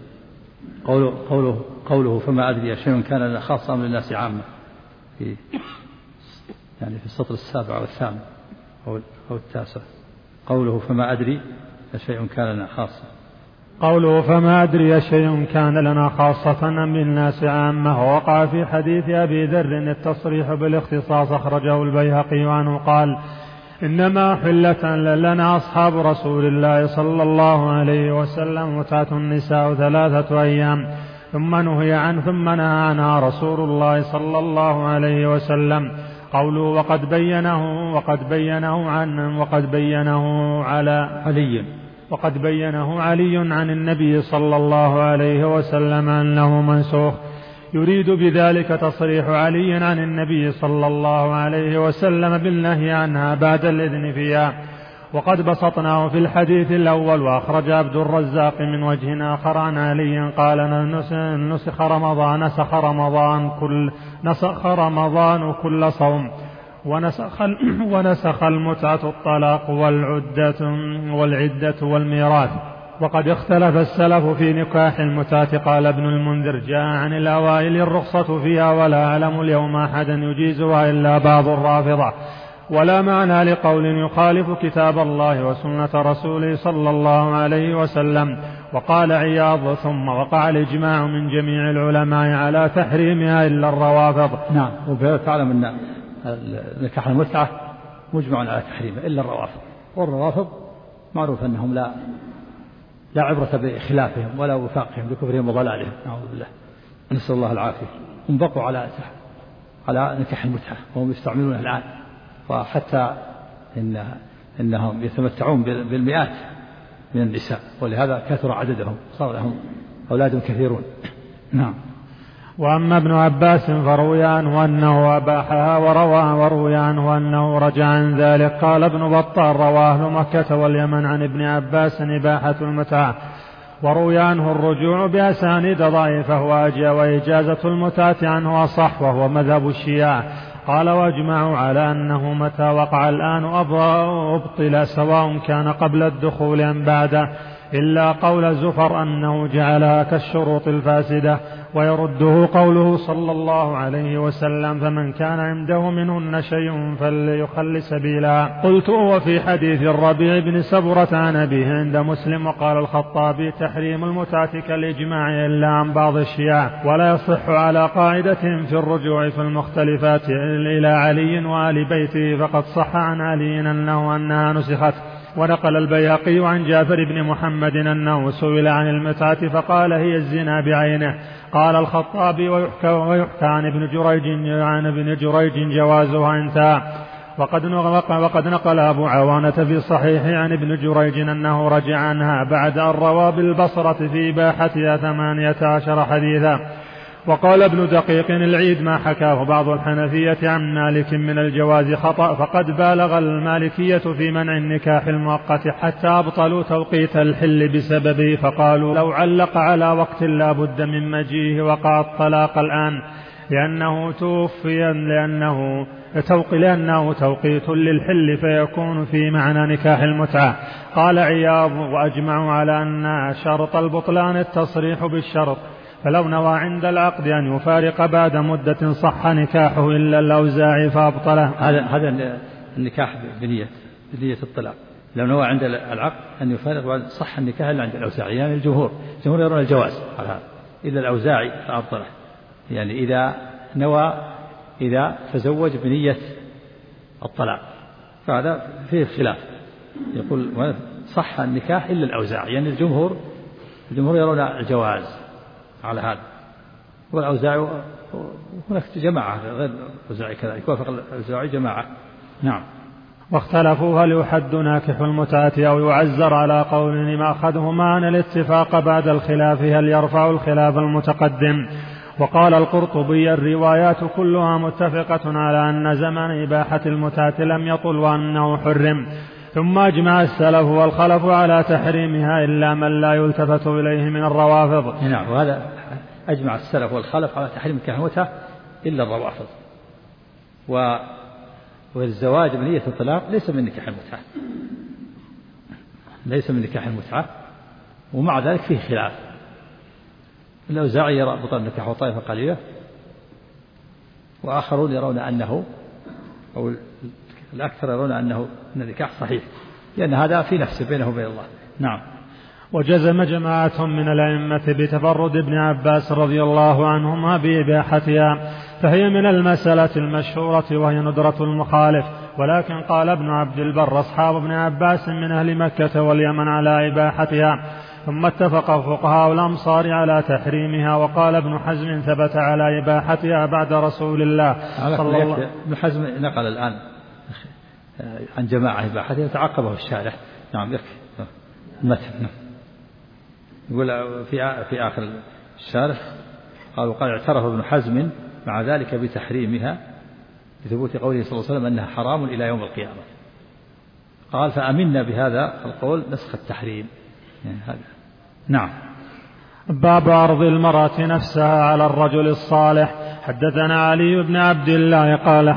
قوله فما أدري شيء كان لنا خاصة من الناس عامة، يعني في السطر 7 والثامن أو 9. قوله فما أدري شيء كان لنا خاصة، قوله فما أدري شيء كان لنا خاصة بالناس عامة. ووقع في حديث أبي ذر التصريح بالاختصاص، أخرجه البيهقي عنه قال: إنما حلة لنا أصحاب رسول الله صلى الله عليه وسلم متعة النساء 3 أيام، ثم نهي عنها رسول الله صلى الله عليه وسلم. قوله وقد بينه علي عن النبي صلى الله عليه وسلم أنه منسوخ، يريد بذلك تصريح علي عن النبي صلى الله عليه وسلم بالنهي عنها بعد الإذن فيها. وقد بسطناه في الحديث الأول. وأخرج عبد الرزاق من وجه آخر عن علي قال: نسخ رمضان كل صوم، ونسخ المتعة الطلاق والعدة والميراث. وقد اختلف السلف في نكاح المتعة. قال ابن المنذر: جاء عن الأوائل الرخصة فيها، ولا أعلم اليوم أحدا يجيزها إلا بعض الرافضة، ولا معنى لقول يخالف كتاب الله وسنة رسوله صلى الله عليه وسلم. وقال عياض: ثم وقع الإجماع من جميع العلماء على تحريمها إلا الروافض. نعم. وبهذا تعلم أن نكاح المتعة مجمع على تحريمه إلا الروافض، والروافض معروف أنهم لا عبرة بخلافهم ولا وفاقهم بكفرهم وضلالهم، نعوذ بالله، نسأل الله العافية. هم بقوا على نكاح المتعة وهم يستعملونها الآن، وحتى إنهم يتمتعون بالمئات من النساء، ولهذا كثر عددهم، صار لهم أولاد كثيرون. نعم. وأما ابن عباس فروي عنه أنه أباحها، وروي عنه أنه رجع عن ذلك. قال ابن بطال: رواه أهل مكة واليمن عن ابن عباس إباحة المتعة، وروي عنه الرجوع بأسانيد ضعيفة، وإجازة المتعة عنه أصح، وهو مذهب الشيعة. قال: واجمعوا على أنه متى وقع الآن أبطل، سواء كان قبل الدخول أم بعده، إلا قول زفر أنه جعلها كالشروط الفاسدة، ويرده قوله صلى الله عليه وسلم: فمن كان عنده منهن شيء فليخل سبيلا. قلت: وفي حديث الربيع بن سبرة عن أبيه عند مسلم. وقال الخطابي: تحريم المتعة كالإجماع إلا عن بعض الشيعة، ولا يصح على قاعدة في الرجوع في المختلفات إلى علي وآل بيته، فقد صح عن علي أنها نسخت. ونقل البيهقي عن جعفر بن محمد أنه سئل عن المتعة فقال: هي الزنا بعينه. قال الخطابي: ويحكى عن ابن جريج جوازها انتهى. وقد نقل أبو عوانة في صحيح عن ابن جريج أنه رجع عنها بعد أن روى بالبصرة في إباحتها 18 حديثا. وقال ابن دقيق العيد: ما حكاه بعض الحنفية عن مالك من الجواز خطأ، فقد بالغ المالكية في منع النكاح المؤقت حتى أبطلوا توقيت الحل بسببه، فقالوا: لو علق على وقت لا بد من مجيئه وقع الطلاق الآن، لأنه توفي، لأنه توقيت للحل فيكون في معنى نكاح المتعة. قال عياض: وأجمعوا على أن شرط البطلان التصريح بالشرط، فلو نوى عند العقد أن يفارق بعد مدة صح نكاحه إلا الأوزاعي فأبطله. هذا النكاح بنية الطلاق. لو نوى عند العقد أن يفارق صح النكاح إلا عند الأوزاعي، يعني الجمهور يرون الجواز على هذا إلا الأوزاعي فأبطله. يعني إذا تزوج بنية الطلاق فهذا فيه خلاف، يقول صح النكاح إلا الأوزاعي، يعني الجمهور يرون الجواز على هذا. والأوزاعي هناك جماعة غير الأوزاعي كذلك، وافق الأوزاعي جماعة. نعم. واختلفوا هل يحد ناكح المتعة أو يعزر، على قول مأخذهما عن الاتفاق بعد الخلاف هل يرفع الخلاف المتقدم. وقال القرطبي: الروايات كلها متفقة على أن زمن إباحة المتعة لم يطل وأنه حرم. ثم أجمع السلف والخلف على تحريمها إلا من لا يلتفت إليه من الروافض. نعم. وهذا أجمع السلف والخلف على تحريم نكاح المتعة إلا الروافض. والزواج بنية الطلاق ليس من نكاح المتعة، ومع ذلك فيه خلاف. الأوزاعي يرى بطل نكاح طائفة قليلة، وآخرون يرون أنه، أو الأكثر يرون أن النكاح صحيح، لأن هذا في نفسه بينه وبين الله. نعم. وجزم جماعة من الأئمة بتفرد ابن عباس رضي الله عنهما بإباحتها، فهي من المسألة المشهورة وهي ندرة المخالف. ولكن قال ابن عبد البر: أصحاب ابن عباس من أهل مكة واليمن على إباحتها، ثم اتفق فقهاء الأمصار على تحريمها. وقال ابن حزم: ثبت على إباحتها بعد رسول الله صلى الله عليه وسلم. ابن حزم نقل الآن عن جماعة إباحتها، تعقبه الشارح. نعم. يكفي المتن. يقول في آخر الشارح قال اعترف ابن حزم مع ذلك بتحريمها بثبوت قوله صلى الله عليه وسلم أنها حرام إلى يوم القيامة. قال: فأمنا بهذا القول نسخ التحريم. يعني هذا. نعم. باب عرض المرأة نفسها على الرجل الصالح. حدثنا علي بن عبد الله قال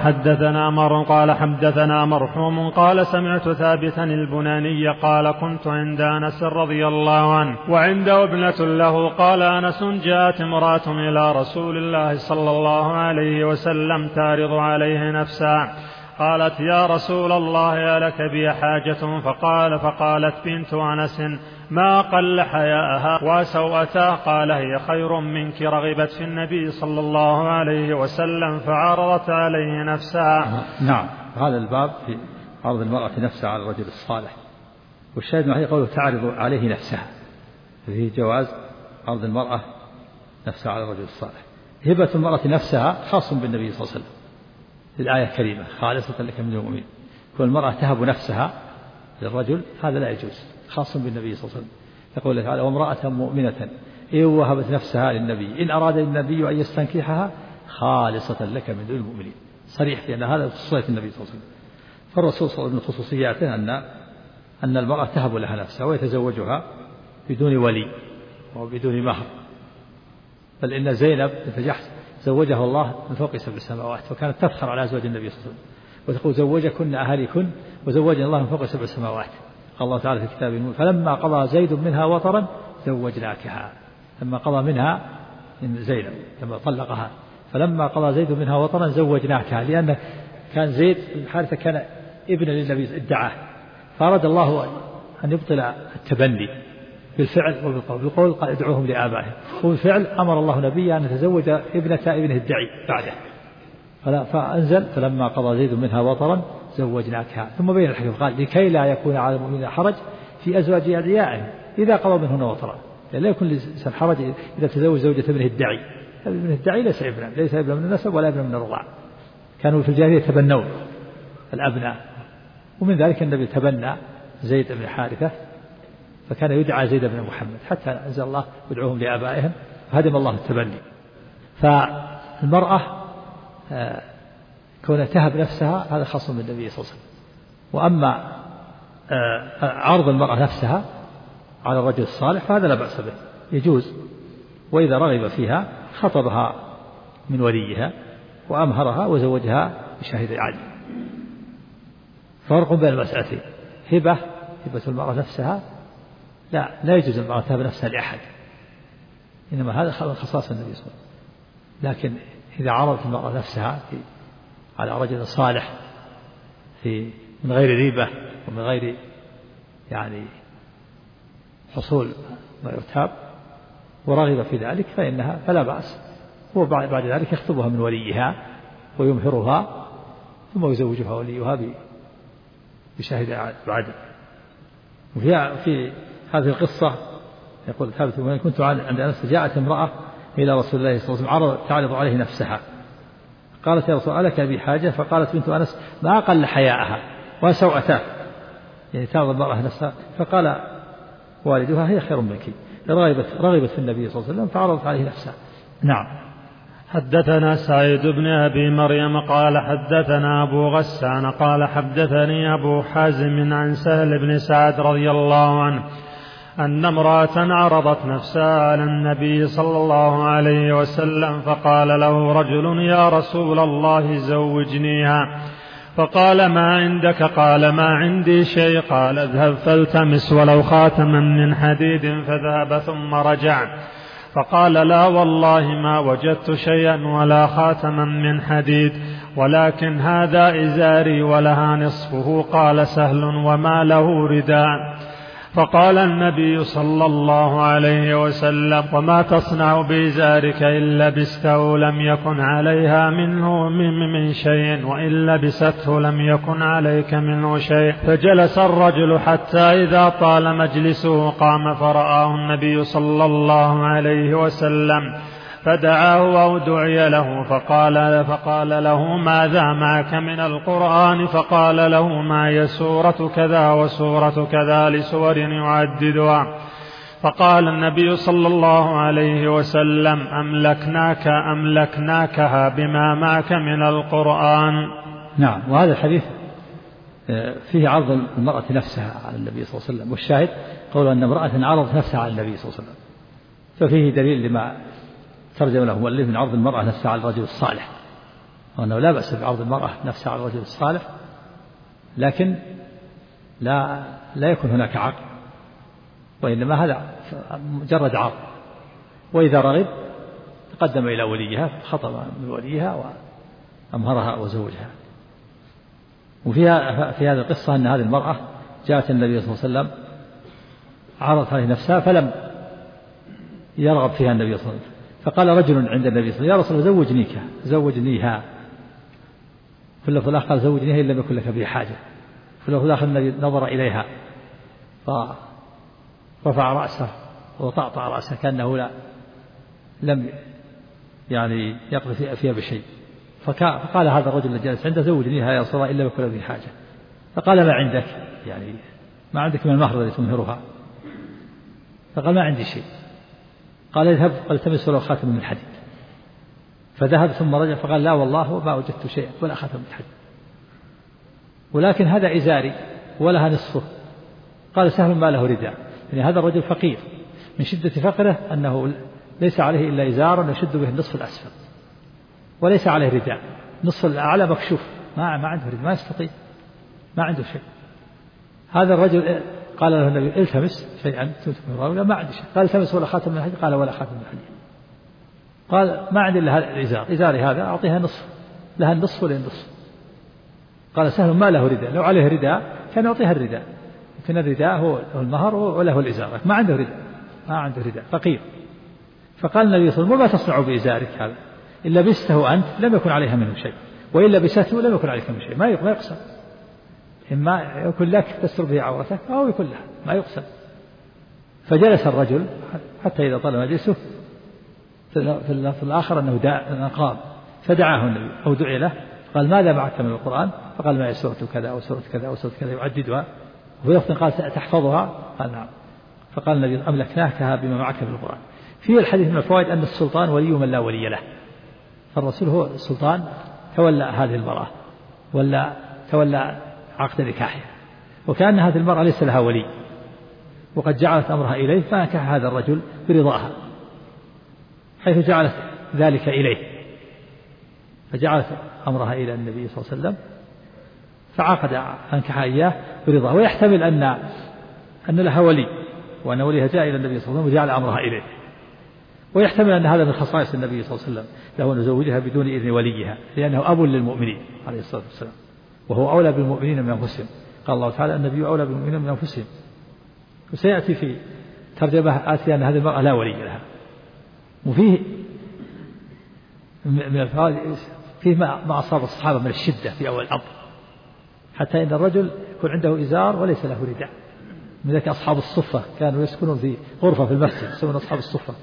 حدثنا مرحوم قال: سمعت ثابتا البناني قال: كنت عند أنس رضي الله عنه وعنده ابنة له. قال أنس: جاءت امرأة إلى رسول الله صلى الله عليه وسلم تعرض عليه نفسها. قالت: يا رسول الله ألك بي حاجة؟ فقالت بنت أنس: ما قل حياءها وسوءتها. قال: هي خير منك، رغبت في النبي صلى الله عليه وسلم فعرضت عليه نفسها. نعم. هذا الباب في عرض المرأة نفسها على الرجل الصالح، والشاهد معي قوله تعرض عليه نفسها، فيه جواز عرض المرأة نفسها على الرجل الصالح. هبة المرأة نفسها خاص بالنبي صلى الله عليه وسلم، الآية الكريمة: خالصة لك من المؤمنين. كل المرأة تهب نفسها للرجل هذا لا يجوز، خاص بالنبي صلى الله عليه وسلم. يقول تعالى: وامرأة مؤمنة إن وهبت نفسها للنبي إن أراد النبي أن يستنكحها خالصة لك من دون المؤمنين. صريح، لأن هذا خصوصية النبي صلى الله عليه وسلم. فالرسول صلى الله عليه وسلم من خصوصياته أن المرأة تهب لها نفسها ويتزوجها بدون ولي وبدون مهر. بل إن زينب بنت جحش زوجها الله من فوق 7 سماوات، وكانت تفخر على أزواج النبي صلى الله عليه وسلم وتقول: زوجكن أهاليكن وزوجنا الله من فوق 7 سماوات. قال الله تعالى في كتابه فلما قضى زيد منها وطرا زوجناكها. لما قضى منها زينب لما طلقها فلما قضى زيد منها وطرا زوجناكها، لأن كان زيد بن حارثة كان ابن للنبي ادعاه، فأراد الله أن يبطل التبني بالفعل وبالقول. بالقول قال ادعوهم لآبائهم، وبالفعل أمر الله نبيه أن يتزوج ابنة ابنه الدعي بعده، فأنزل فلما قضى زيد منها وطرا زوجناكها. ثم بين الحكم قال لكي لا يكون على المؤمنين حرج في أزواج أدعيائهم إذا قضوا منهن وطرا، لا يكون للإنسان حرج إذا تزوج زوجة ابنه الدعي. ابنه الدعي ليس ابنا من النسب ولا ابنا من الرضاع، كانوا في الجاهلية يتبنون الأبناء، ومن ذلك النبي تبنى زيد بن حارثة فكان يدعى زيد بن محمد حتى أنزل الله ادعوهم لآبائهم فهدم الله التبني. فالمرأة كونها تهب نفسها هذا خاص بالنبي صلى الله عليه وسلم. وأما عرض المرأة نفسها على الرجل الصالح فهذا لا بأس به، يجوز، وإذا رغب فيها خطبها من وليها وأمهرها وزوجها بشاهد عدل. فرق بين المسألتين، هبة المرأة نفسها لا يجوز المرأة تهب نفسها لأحد، إنما هذا خصاص النبي صلى الله عليه وسلم. لكن إذا عرضت المرأة نفسها على رجل صالح من غير ريبة ومن غير يعني حصول ما يرتاب ورغب في ذلك فلا بأس، هو بعد ذلك يخطبها من وليها ويمهرها ثم يزوجها وليها بشاهد عدل. وفي هذه القصة يقول ثابت بن كنت عند أنس جاءت امرأة إلى رسول الله صلى الله عليه وسلم تعرض عليه نفسها، قالت يا رسول الله ألك بي حاجة؟ فقالت بنت أنس ما أقل حياءها وسوءتها، يعني تعرض المرأة نفسها، فقال والدها هي خير منك، رغبت في النبي صلى الله عليه وسلم فعرضت عليه نفسها. نعم. حدثنا سعيد بن أبي مريم قال حدثنا أبو غسان قال حدثني أبو حازم عن سهل بن سعد رضي الله عنه أن امرأة عرضت نفسها على النبي صلى الله عليه وسلم فقال له رجل يا رسول الله زوجنيها، فقال ما عندك؟ قال ما عندي شيء. قال اذهب فالتمس ولو خاتما من حديد، فذهب ثم رجع فقال لا والله ما وجدت شيئا ولا خاتما من حديد، ولكن هذا إزاري ولها نصفه. قال سهل وما له رداء؟ فقال النبي صلى الله عليه وسلم وما تصنع بإزارك إن لبسته لم يكن عليها منه من شيء، وإن لبسته لم يكن عليك منه شيء. فجلس الرجل حتى إذا طال مجلسه قام فرآه النبي صلى الله عليه وسلم فدعاه أو دعي له فقال له ماذا معك من القرآن؟ فقال له معي سورة كذا وسورة كذا لسور يعددها. فقال النبي صلى الله عليه وسلم أملكناكها بما معك من القرآن. نعم. وهذا الحديث فيه عرض المرأة نفسها على النبي صلى الله عليه وسلم، والشاهد قول أن امرأة عرضت نفسها على النبي صلى الله عليه وسلم، ففيه دليل لما ترجم له مؤلف من عرض المرأة نفسها على الرجل الصالح، وأنه لا بأس بعرض المرأة نفسها على الرجل الصالح، لكن لا يكون هناك عقد، وإنما هذا مجرد عرض. وإذا رغب تقدم إلى وليها خطب من وليها وأمهرها وزوجها. في هذه القصة أن هذه المرأة جاءت النبي صلى الله عليه وسلم عرضت عليه نفسها فلم يرغب فيها النبي صلى الله عليه وسلم، فقال رجل عند النبي صلى الله عليه وسلم يا رسول الله زوجنيها. في اللفظ الآخر قال زوجنيها إن لم يكن لك بها حاجة. في اللفظ الآخر النبي نظر إليها فرفع رأسه وطأطأ رأسه كأنه لم يعني يقضي فيها بشيء. فقال هذا الرجل الذي جالس عنده زوجنيها يا رسول الله إن لم يكن لك بها حاجة. فقال ما عندك؟ يعني ما عندك من المهر الذي تمهرها؟ فقال ما عندي شيء. قال اذهب فالتمس له خاتم من حديد. فذهب ثم رجع فقال لا والله ما وجدت شيئا ولا خاتم من حديد، ولكن هذا إزاري ولها نصفه. قال سهل ما له رداء، يعني هذا الرجل فقير من شدة فقره أنه ليس عليه إلا إزار يشد به النصف الأسفل وليس عليه رداء، نصف الأعلى مكشوف، ما عنده رداء، ما يستطيع، ما عنده شيء. هذا الرجل قال له النبي التمس شيئا قال ما عندي شيء. قال التمس ولا خاتم من حديد؟ قال ولا خاتم من حديد. قال ما عندي إلا الإزار، إزاري هذا أعطيها نصف، لها النصف ولا النصف. قال سهل ما له رداء، لو عليه رداء كان يعطيها الرداء، لكن الرداء هو المهر وله الإزار، ما عنده رداء، ما عنده رداء، فقير. فقال النبي صلى الله عليه وسلم: ما تصنع بإزارك هذا؟ إن لبسته أنت لم يكن عليها منه شيء، وإن لبسته لم يكن عليك منه شيء، ما يقسم. إما يكون لك تستر به عورتك أو يكون لها، ما يقسم. فجلس الرجل حتى إذا طال مجلسه، في اللفظ الآخر أنه قام فدعاه النبي أو دعي له، قال: ماذا معك من القرآن؟ فقال: معي سورة كذا أو سورة كذا أو سورة كذا، يعددها. وفي لفظ قال: تحفظها؟ قال: نعم. فقال النبي: أملكناكها بما معك من القرآن. في الحديث من الفوائد أن السلطان ولي من لا ولي له، فالرسول هو السلطان تولى هذه المرأة ولا تولى عقد نكاحها، وكأن هذه المرأة ليس لها ولي، وقد جعلت أمرها إليه، فنكح هذا الرجل برضاها، حيث جعلت ذلك إليه، فجعلت أمرها إلى النبي صلى الله عليه وسلم، فعقد أنكح إياه برضاه. ويحتمل أن لها ولي، وأن وليها جاء إلى النبي صلى الله عليه وسلم وجعل أمرها إليه. ويحتمل أن هذا من خصائص النبي صلى الله عليه وسلم، له أن يزوجها بدون إذن وليها، لأنه أب للمؤمنين عليه الصلاة والسلام، وهو أولى بالمؤمنين من أنفسهم. قال الله تعالى: النبي أولى بالمؤمنين من أنفسهم. وسيأتي في ترجمة آتية أن هذه المرأة لا ولي لها. وفيه من الفوائد فيه ما أصاب الصحابة من الشدة في أول الأمر، حتى إن الرجل يكون عنده إزار وليس له رداء. من ذلك أصحاب الصفة كانوا يسكنون في غرفة في المسجد، يسمون أصحاب الصفة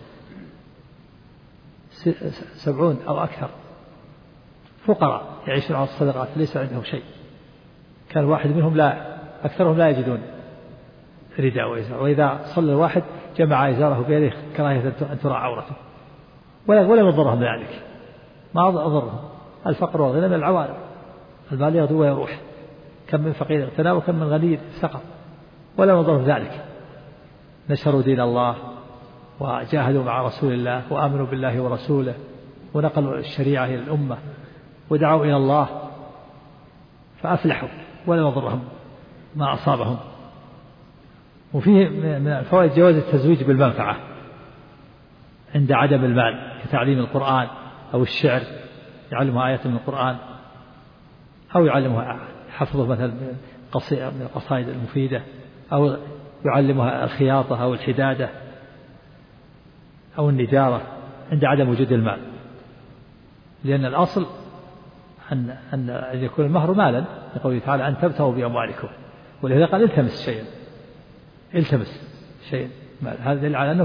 70 أو أكثر، فقراء يعيشون على الصدقات، ليس عندهم شيء. كان واحد منهم أكثرهم لا يجدون رداء وإزار، وإذا صلى الواحد جمع إزاره بيده كراهية أن ترى عورته، ولم يضرهم ذلك، ما أضرهم. الفقر والغنى من العوارض، المال يغدو ويروح، كم من فقير اغتنى وكم من غني سقط، ولم يضرهم ذلك. نشروا دين الله وجاهدوا مع رسول الله وآمنوا بالله ورسوله، ونقلوا الشريعة إلى الأمة ودعوا إلى الله، فأفلحوا ولم يضرهم ما أصابهم. وفيه من الفوائد جواز التزويج بالمنفعة عند عدم المال، كتعليم القرآن أو الشعر، يعلمها آيات من القرآن، أو يعلمها حفظه مثلا من القصائد المفيدة، أو يعلمها الخياطة أو الحدادة أو النجارة عند عدم وجود المال، لأن الأصل أن يكون المهر مالا، لقوله تعالى: أن تبتغوا بأموالكم. ولهذا قال: التمس شيئا مال. هذا دليل على أنه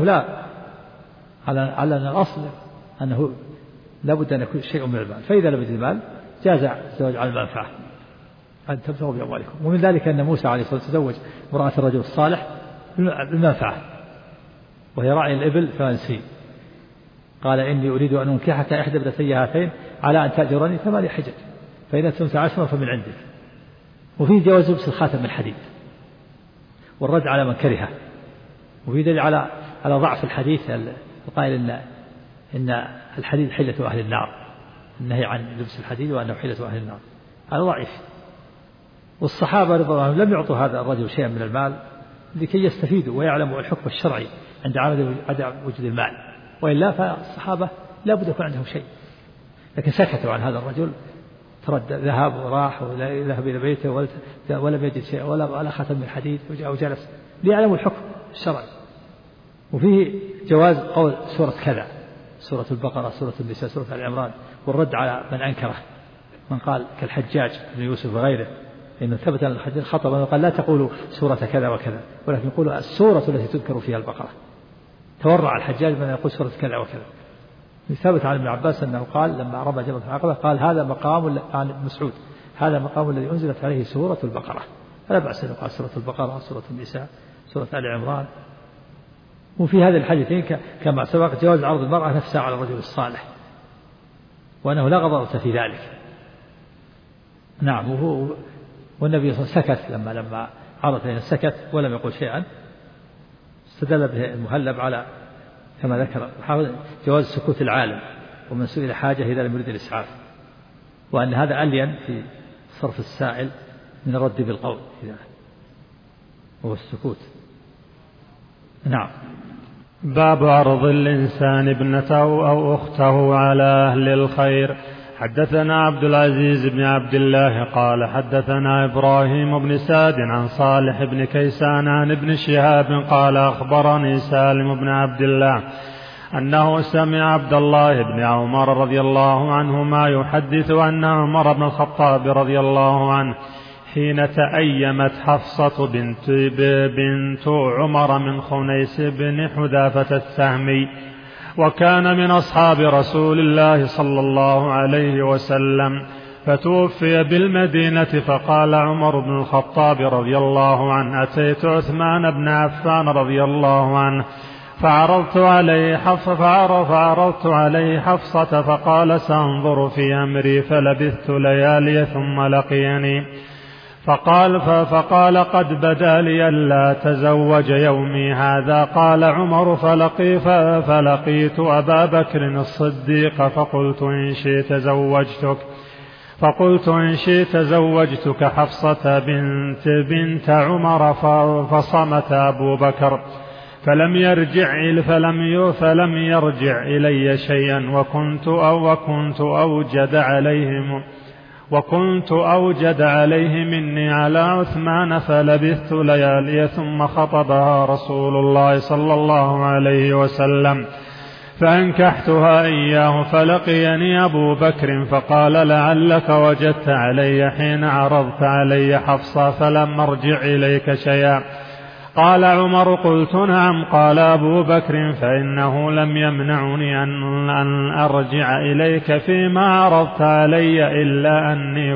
على أن الأصل أنه لابد أن يكون شيء من المال، فإذا لم يجد المال جاز الزواج على المنفعة، أن تبتغوا بأموالكم. ومن ذلك أن موسى عليه الصلاة والسلام تزوج امرأة الرجل الصالح بالمنفعة، وهي راعي الإبل فأنسي، قال: إني أريد أن أنكحك إحدى ابنتي هاتين على أن تأجرني 8 حجج، فإن أتممت 10 فمن عندك. وفيه جواز لبس الخاتم من حديد والرد على من كرهه. وفي دليل على ضعف الحديث القائل إن الحديد حلة أهل النار، النهي عن لبس الحديد وأنه حلة أهل النار، هذا ضعيف. والصحابة رضي الله عنهم لم يعطوا هذا الرجل شيئا من المال لكي يستفيدوا ويعلموا الحكم الشرعي عند عدم وجود المال، وإلا فالصحابة لا بد يكون عندهم شيء، لكن سكتوا عن هذا الرجل، ترد ذهب وراح وذهب إلى بيته ولم يجد شيء ولا خاتم من حديد، وجلس ليعلموا الحكم الشرعي. وفيه جواز قول سورة كذا، سورة البقرة، سورة النساء، سورة آل عمران، والرد على من أنكره، من قال كالحجاج بن يوسف وغيره، إن ثبت أن الحديث خطأ، وقال: لا تقولوا سورة كذا وكذا، ولكن قولوا السورة التي تذكر فيها البقرة. تورع الحجاج من يقول سورة كذا وكذا. ثبت عن ابن عباس أنه قال لما رمى جمرة العقبة قال: هذا مقام، عن ابن مسعود: هذا مقام الذي أنزلت عليه سورة البقرة. فلا بأس أن يقال سورة البقرة، سورة النساء، سورة آل عمران. وفي هذه الحديثين كما سبق جواز عرض المرأة نفسها على الرجل الصالح، وأنه لا غضاضة في ذلك. نعم. والنبي صلى الله عليه وسلم سكت لما عرض علينا، سكت ولم يقل شيئا. استدل به المهلب على كما ذكر جواز سكوت العالم ومن سئل حاجة إذا لم يريد الإسعاف، وأن هذا ألين في صرف السائل من الرد بالقول. وهو السكوت. نعم. باب عرض الإنسان ابنته أو أخته على أهل الخير. حدثنا عبد العزيز بن عبد الله قال حدثنا إبراهيم بن سعد عن صالح بن كيسان عن ابن شهاب قال أخبرني سالم بن عبد الله أنه سمع عبد الله بن عمر رضي الله عنهما يحدث أن عمر بن الخطاب رضي الله عنه حين تأيمت حفصة بنت عمر من خنيس بن حذافة السهمي وكان من أصحاب رسول الله صلى الله عليه وسلم فتوفي بالمدينة، فقال عمر بن الخطاب رضي الله عنه أتيت عثمان بن عفان رضي الله عنه فعرضت عليه حفصة فقال سأنظر في أمري، فلبثت ليالي ثم لقيني فقال قد بدا لي ألا تزوج يومي هذا. قال عمر فلقيت أبا بكر الصديق فقلت إن شئت زوجتك حفصة بنت عمر، فصمت أبو بكر فلم يرجع إلي شيئا وكنت أوجد عليه مني على عثمان، فلبثت ليالي ثم خطبها رسول الله صلى الله عليه وسلم فأنكحتها إياه، فلقيني أبو بكر فقال لعلك وجدت علي حين عرضت علي حفصة فلم أرجع إليك شيئا. قال عمر قلت نعم. قال أبو بكر فإنه لم يمنعني أن أرجع إليك فيما عرضت علي إلا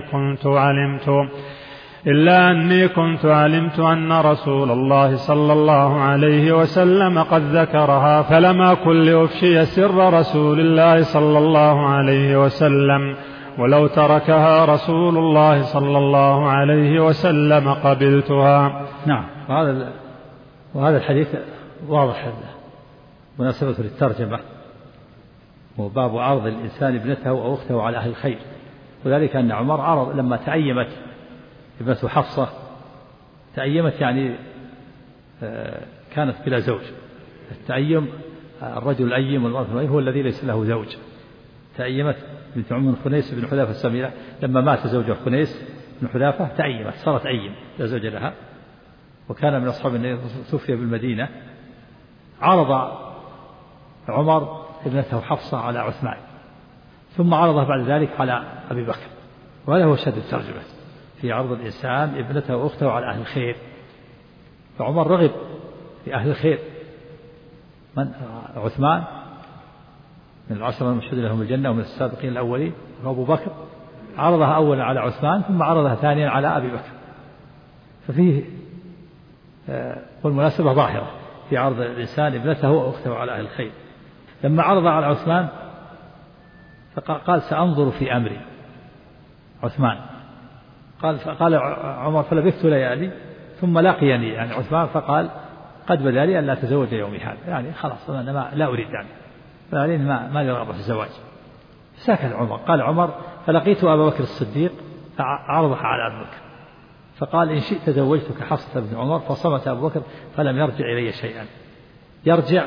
أني كنت علمت أن رسول الله صلى الله عليه وسلم قد ذكرها، فلم أكن لأفشي سر رسول الله صلى الله عليه وسلم، ولو تركها رسول الله صلى الله عليه وسلم قبلتها. نعم. وهذا الحديث واضح مناسبة للترجمة، وباب عرض الإنسان ابنته أو أخته على أهل الخير، وذلك أن عمر عرض لما تأيمت ابنته حفصة، تأيمت يعني كانت بلا زوج. التأيم الرجل الأيم والمرأة الأيم هو الذي ليس له زوج. تأيمت بنت عمر خنيس بن حذافة السمية لما مات زوجها خنيس بن حذافة تأيمت، صارت أيم لا زوج لها، وكان من أصحاب النبي توفي بالمدينة. عرض عمر ابنته حفصة على عثمان، ثم عرضها بعد ذلك على أبي بكر، وهذا هو شد الترجمة في عرض الإنسان ابنته وأخته على أهل الخير. فعمر رغب في أهل الخير، من عثمان من العشرة المشهود لهم الجنة ومن السابقين الأولين، وأبو بكر عرضها أولا على عثمان ثم عرضها ثانيا على أبي بكر. ففيه والمناسبة ظاهرة في عرض الإنسان ابنته وأخته على أهل الخير. لما عرض على عثمان فقال سأنظر في أمري عثمان، قال عمر فلبثت ليالي ثم لقيني يعني عثمان فقال قد بدا لي أن لا تزوج يومي هذا، يعني خلاص أنا لا أريد يعني ما لي رغبة في الزواج. سكت عمر. قال عمر فلقيت أبا بكر الصديق فعرضها على أبي بكر فقال إن شئت زوجتك حفصة بن عمر، فصمت أبو بكر فلم يرجع إلي شيئا. يرجع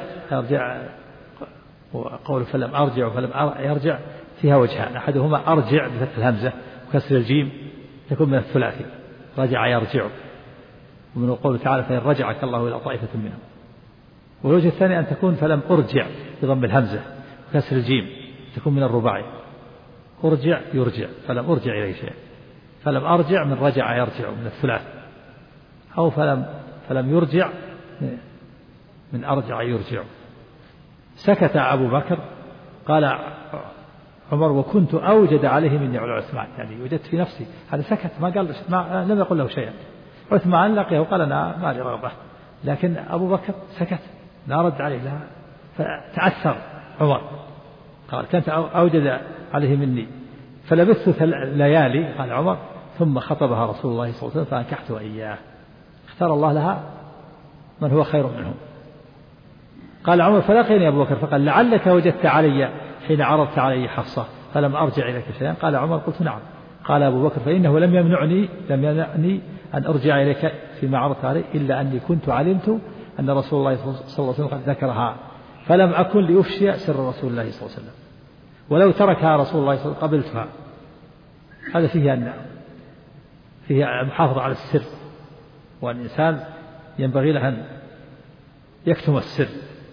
وقول فلم أرجع وفلم يرجع فيها وجهان، أحدهما أرجع بفتح الهمزة وكسر الجيم تكون من الثلاثي، رجع يرجع، ومن قوله تعالى فإن رجعك الله إلى طائفة منهم. والوجه الثاني أن تكون فلم أرجع بضم الهمزة وكسر الجيم تكون من الرباعي، أرجع يرجع فلم أرجع إليه شيء، فلم أرجع من رجع يرجع من الثلاث، أو فلم يرجع من أرجع يرجع. سكت أبو بكر. قال عمر وكنت أوجد عليه مني على عثمان، يعني وجدت في نفسي هذا سكت لم يقل له شيئا. عثمان لقيه وقال أنا ما لي رغبة، لكن أبو بكر سكت لا رد عليه لا، فتأثر عمر. قال كنت أوجد عليه مني فلبثت ليالي قال عمر ثم خطبها رسول الله صلى الله عليه وسلم فأنكحتها إياه، اختار الله لها من هو خير منهم. قال عمر فلقيني أبو بكر فقال لعلك وجدت علي حين عرضت علي حفصة فلم أرجع إليك شيئا. قال عمر قلت نعم. قال أبو بكر فإنه لم يمنعني أن أرجع إليك فيما عرضت عليه إلا أني كنت علمت أن رسول الله صلى الله عليه وسلم قد ذكرها فلم أكن لأفشي سر رسول الله صلى الله عليه وسلم ولو تركها رسول الله صلى الله عليه وسلم قبلتها. هذا فيه المحافظة على السر، والإنسان ينبغي له أن يكتم السر،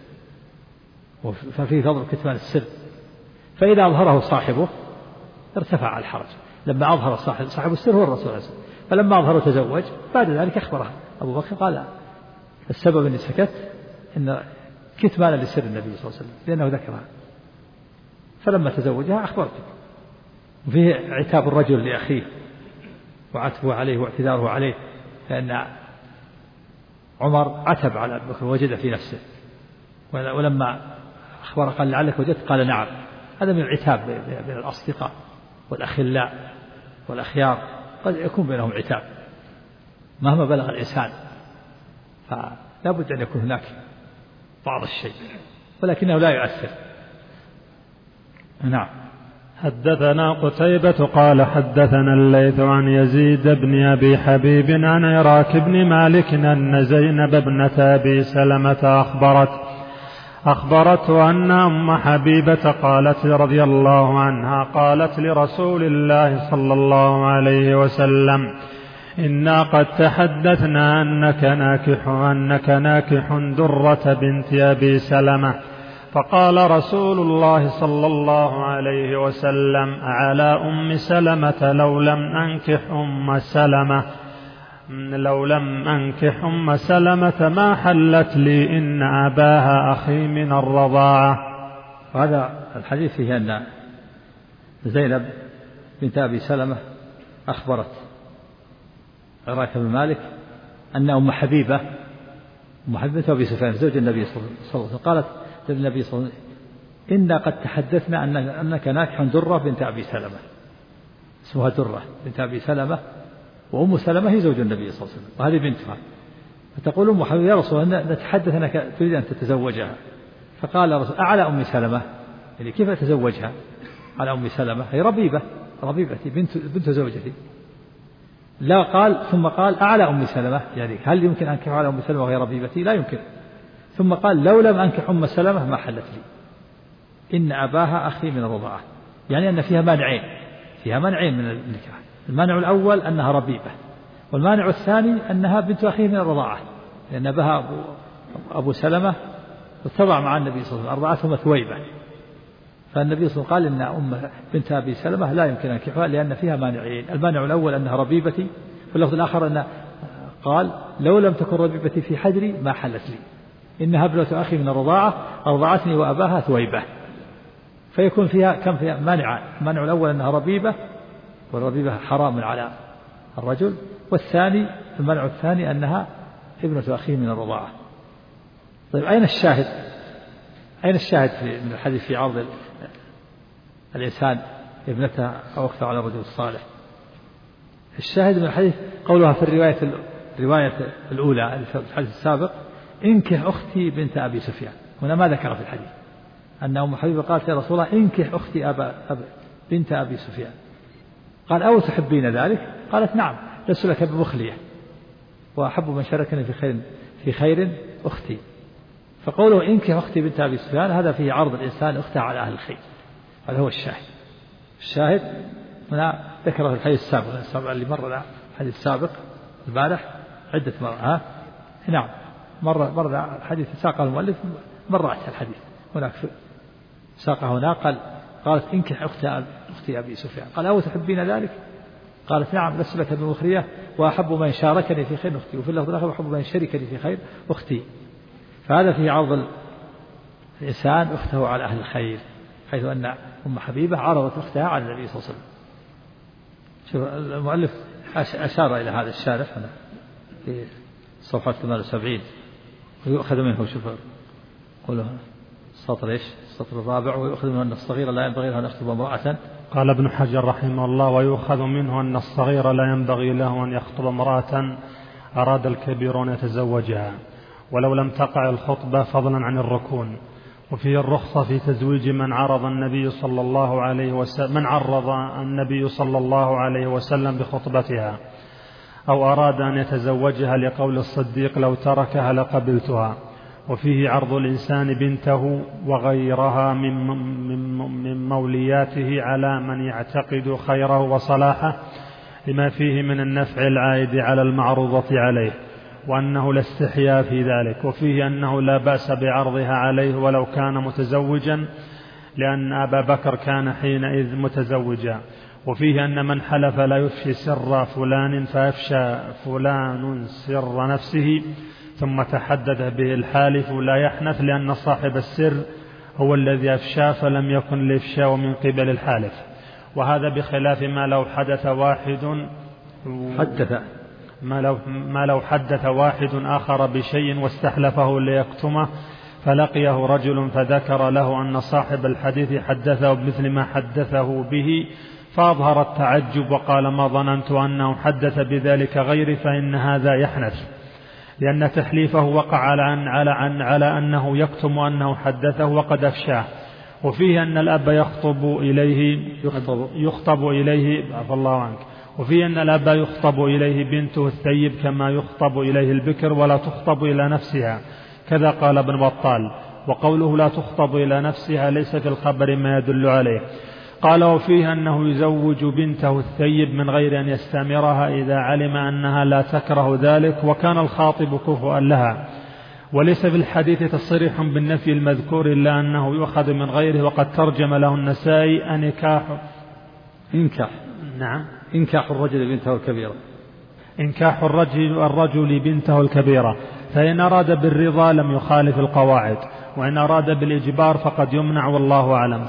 ففيه فضل كتمان السر. فإذا أظهره صاحبه ارتفع الحرج. لما أظهر صاحب السر هو الرسول عليه الصلاة والسلام، فلما أظهره تزوج بعد ذلك أخبره أبو بكر قال السبب أني سكت إن كتمان لسر النبي صلى الله عليه وسلم لأنه ذكرها، فلما تزوجها أخبرتك. وفيه عتاب الرجل لأخيه وعتبه عليه واعتذاره عليه، لأن عمر عتب على أبي بكر وجد في نفسه، ولما أخبر قال لعلك وجدت قال نعم. هذا من العتاب بين الأصدقاء والأخلاء والأخيار، قد يكون بينهم عتاب مهما بلغ الإنسان، فلا بد أن يكون هناك بعض الشيء ولكنه لا يؤثر. نعم. حدثنا قتيبة قال حدثنا الليث عن يزيد بن أبي حبيب عن عراك بن مالك أن زينب ابنة أبي سلمة أخبرته أن أم حبيبة قالت رضي الله عنها قالت لرسول الله صلى الله عليه وسلم إنا قد تحدثنا أنك ناكح درة بنت أبي سلمة. فقال رسول الله صلى الله عليه وسلم على أم سلمة لو لم أنكح أم سلمة ما حلت لي إن أباها أخي من الرضاعة. هذا الحديث فيه أن زينب بنت أبي سلمة أخبرت عراك بن مالك أن أم حبيبة أبي سفيان زوج النبي صلى الله عليه وسلم قالت للنبي صلى الله عليه وسلم إنا قد تحدثنا أنك ناكح درة بنت أبي سلمة، اسمها درة بنت أبي سلمة، وأم سلمة هي زوج النبي صلى الله عليه وسلم وهذه بنتها. فتقول أم حبيبة يا رسول الله نتحدث أنك تريد أن تتزوجها. فقال رسول أعلى أم سلمة، يعني كيف أتزوجها على أم سلمة؟ هي ربيبتي بنت زوجتي. لا قال ثم قال أعلى أم سلمة، يعني هل يمكن أنكح على أم سلمة وهي ربيبتي؟ لا يمكن. ثم قال لو لم أنكح أم سلمة ما حلت لي إن أباها أخي من الرضاعة، يعني أن فيها مانعين من النكاح. المانع الأول أنها ربيبة، والمانع الثاني أنها بنت أخيه من الرضاعة، لأن أباها أبو سلمة اتبع مع النبي صلى الله عليه وسلم أرضعتهما ثويبة، فالنبي صلى الله عليه وسلم قال إن أم بنت أبي سلمة لا يمكن أنكحها لأن فيها مانعين. المانع الأول أنها ربيبتي، واللفظ الآخر أن قال لو لم تكن ربيبتي في حجري ما حلت لي إنها ابنة أخي من الرضاعة أرضعتني وأباها ثويبة. فيكون فيها مانعان، المانع الأول أنها ربيبة والربيبة حرام على الرجل، والثاني المانع الثاني أنها ابنة أخيه من الرضاعة. طيب أين الشاهد من الحديث في عرض الإنسان ابنته أو أخته على الرجل الصالح؟ الشاهد من الحديث قولها في الرواية الأولى في الحديث السابق انكح أختي بنت أبي سفيان. هنا ما ذكر في الحديث أن أم حبيبة قالت يا رسول الله انكح أختي بنت أبي سفيان. قال أو تحبين ذلك؟ قالت نعم لست لك بمخلية وأحب من شاركني في خير أختي. فقوله انكح أختي بنت أبي سفيان هذا فيه عرض الإنسان أخته على أهل الخير، هذا هو الشاهد هنا ذكره في الحديث السابق اللي مر الحديث السابق البارح عدة مرات. نعم مر الحديث ساقه المؤلف مرات الحديث هناك ساقه هنا قالت انكح أختي أبي سفيان. قال أو تحبين ذلك؟ قالت نعم لست لك بمخرية وأحب من شاركني في خير أختي، وفي اللفظ الآخر أحب من شاركني في خير أختي. فهذا فيه عرض الإنسان أخته على أهل الخير، حيث أن أم حبيبة عرضت أختها على النبي صلى الله عليه وسلم. شوف المؤلف أشار إلى هذا الشارح هنا في صفحة 78 ويؤخذ منه شوف قوله السطر السطر الرابع ويؤخذ منه أن الصغير لا ينبغي له أن يخطب امرأة. قال ابن حجر رحمه الله ويؤخذ منه أن الصغير لا ينبغي له أن يخطب امرأة أراد الكبير أن يتزوجها ولو لم تقع الخطبة فضلا عن الركون. وفيه الرخصة في تزويج من عرض النبي صلى الله عليه وسلم بخطبتها أو أراد أن يتزوجها لقول الصديق لو تركها لقبلتها. وفيه عرض الإنسان بنته وغيرها من مولياته على من يعتقد خيره وصلاحه لما فيه من النفع العائد على المعروضة عليه، وأنه لا استحياء في ذلك. وفيه أنه لا بأس بعرضها عليه ولو كان متزوجا، لأن أبا بكر كان حينئذ متزوجا. وفيه أن من حلف لا يفشي سر فلان فأفشى فلان سر نفسه ثم تحدث به الحالف لا يحنث، لأن صاحب السر هو الذي أفشى فلم يكن الإفشاء من قبل الحالف. وهذا بخلاف ما لو حدث واحد آخر بشيء واستحلفه ليكتمه، فلقيه رجل فذكر له أن صاحب الحديث حدثه بمثل ما حدثه به، فأظهر التعجب وقال ما ظننت أنه حدث بذلك غيري، فإن هذا يحنث، لأن تحليفه وقع على أنه يكتم أنه حدثه وقد أفشاه. وفيه أن الأب يخطب إليه عفى الله عنك. وفيه أن الأب يخطب إليه بنته الثيب كما يخطب إليه البكر ولا تخطب إلى نفسها، كذا قال ابن بطال. وقوله لا تخطب إلى نفسها ليس في الخبر ما يدل عليه. قال وفيه أنه يزوج بنته الثيب من غير أن يستأمرها إذا علم أنها لا تكره ذلك وكان الخاطب كفؤا لها. وليس في الحديث تصريح بالنفي المذكور إلا أنه يؤخذ من غيره، وقد ترجم له النسائي إنكاح الرجل بنته الكبيرة. إنكاح الرجل بنته الكبيرة، فإن أراد بالرضا لم يخالف القواعد، وإن أراد بالإجبار فقد يمنع والله أعلم.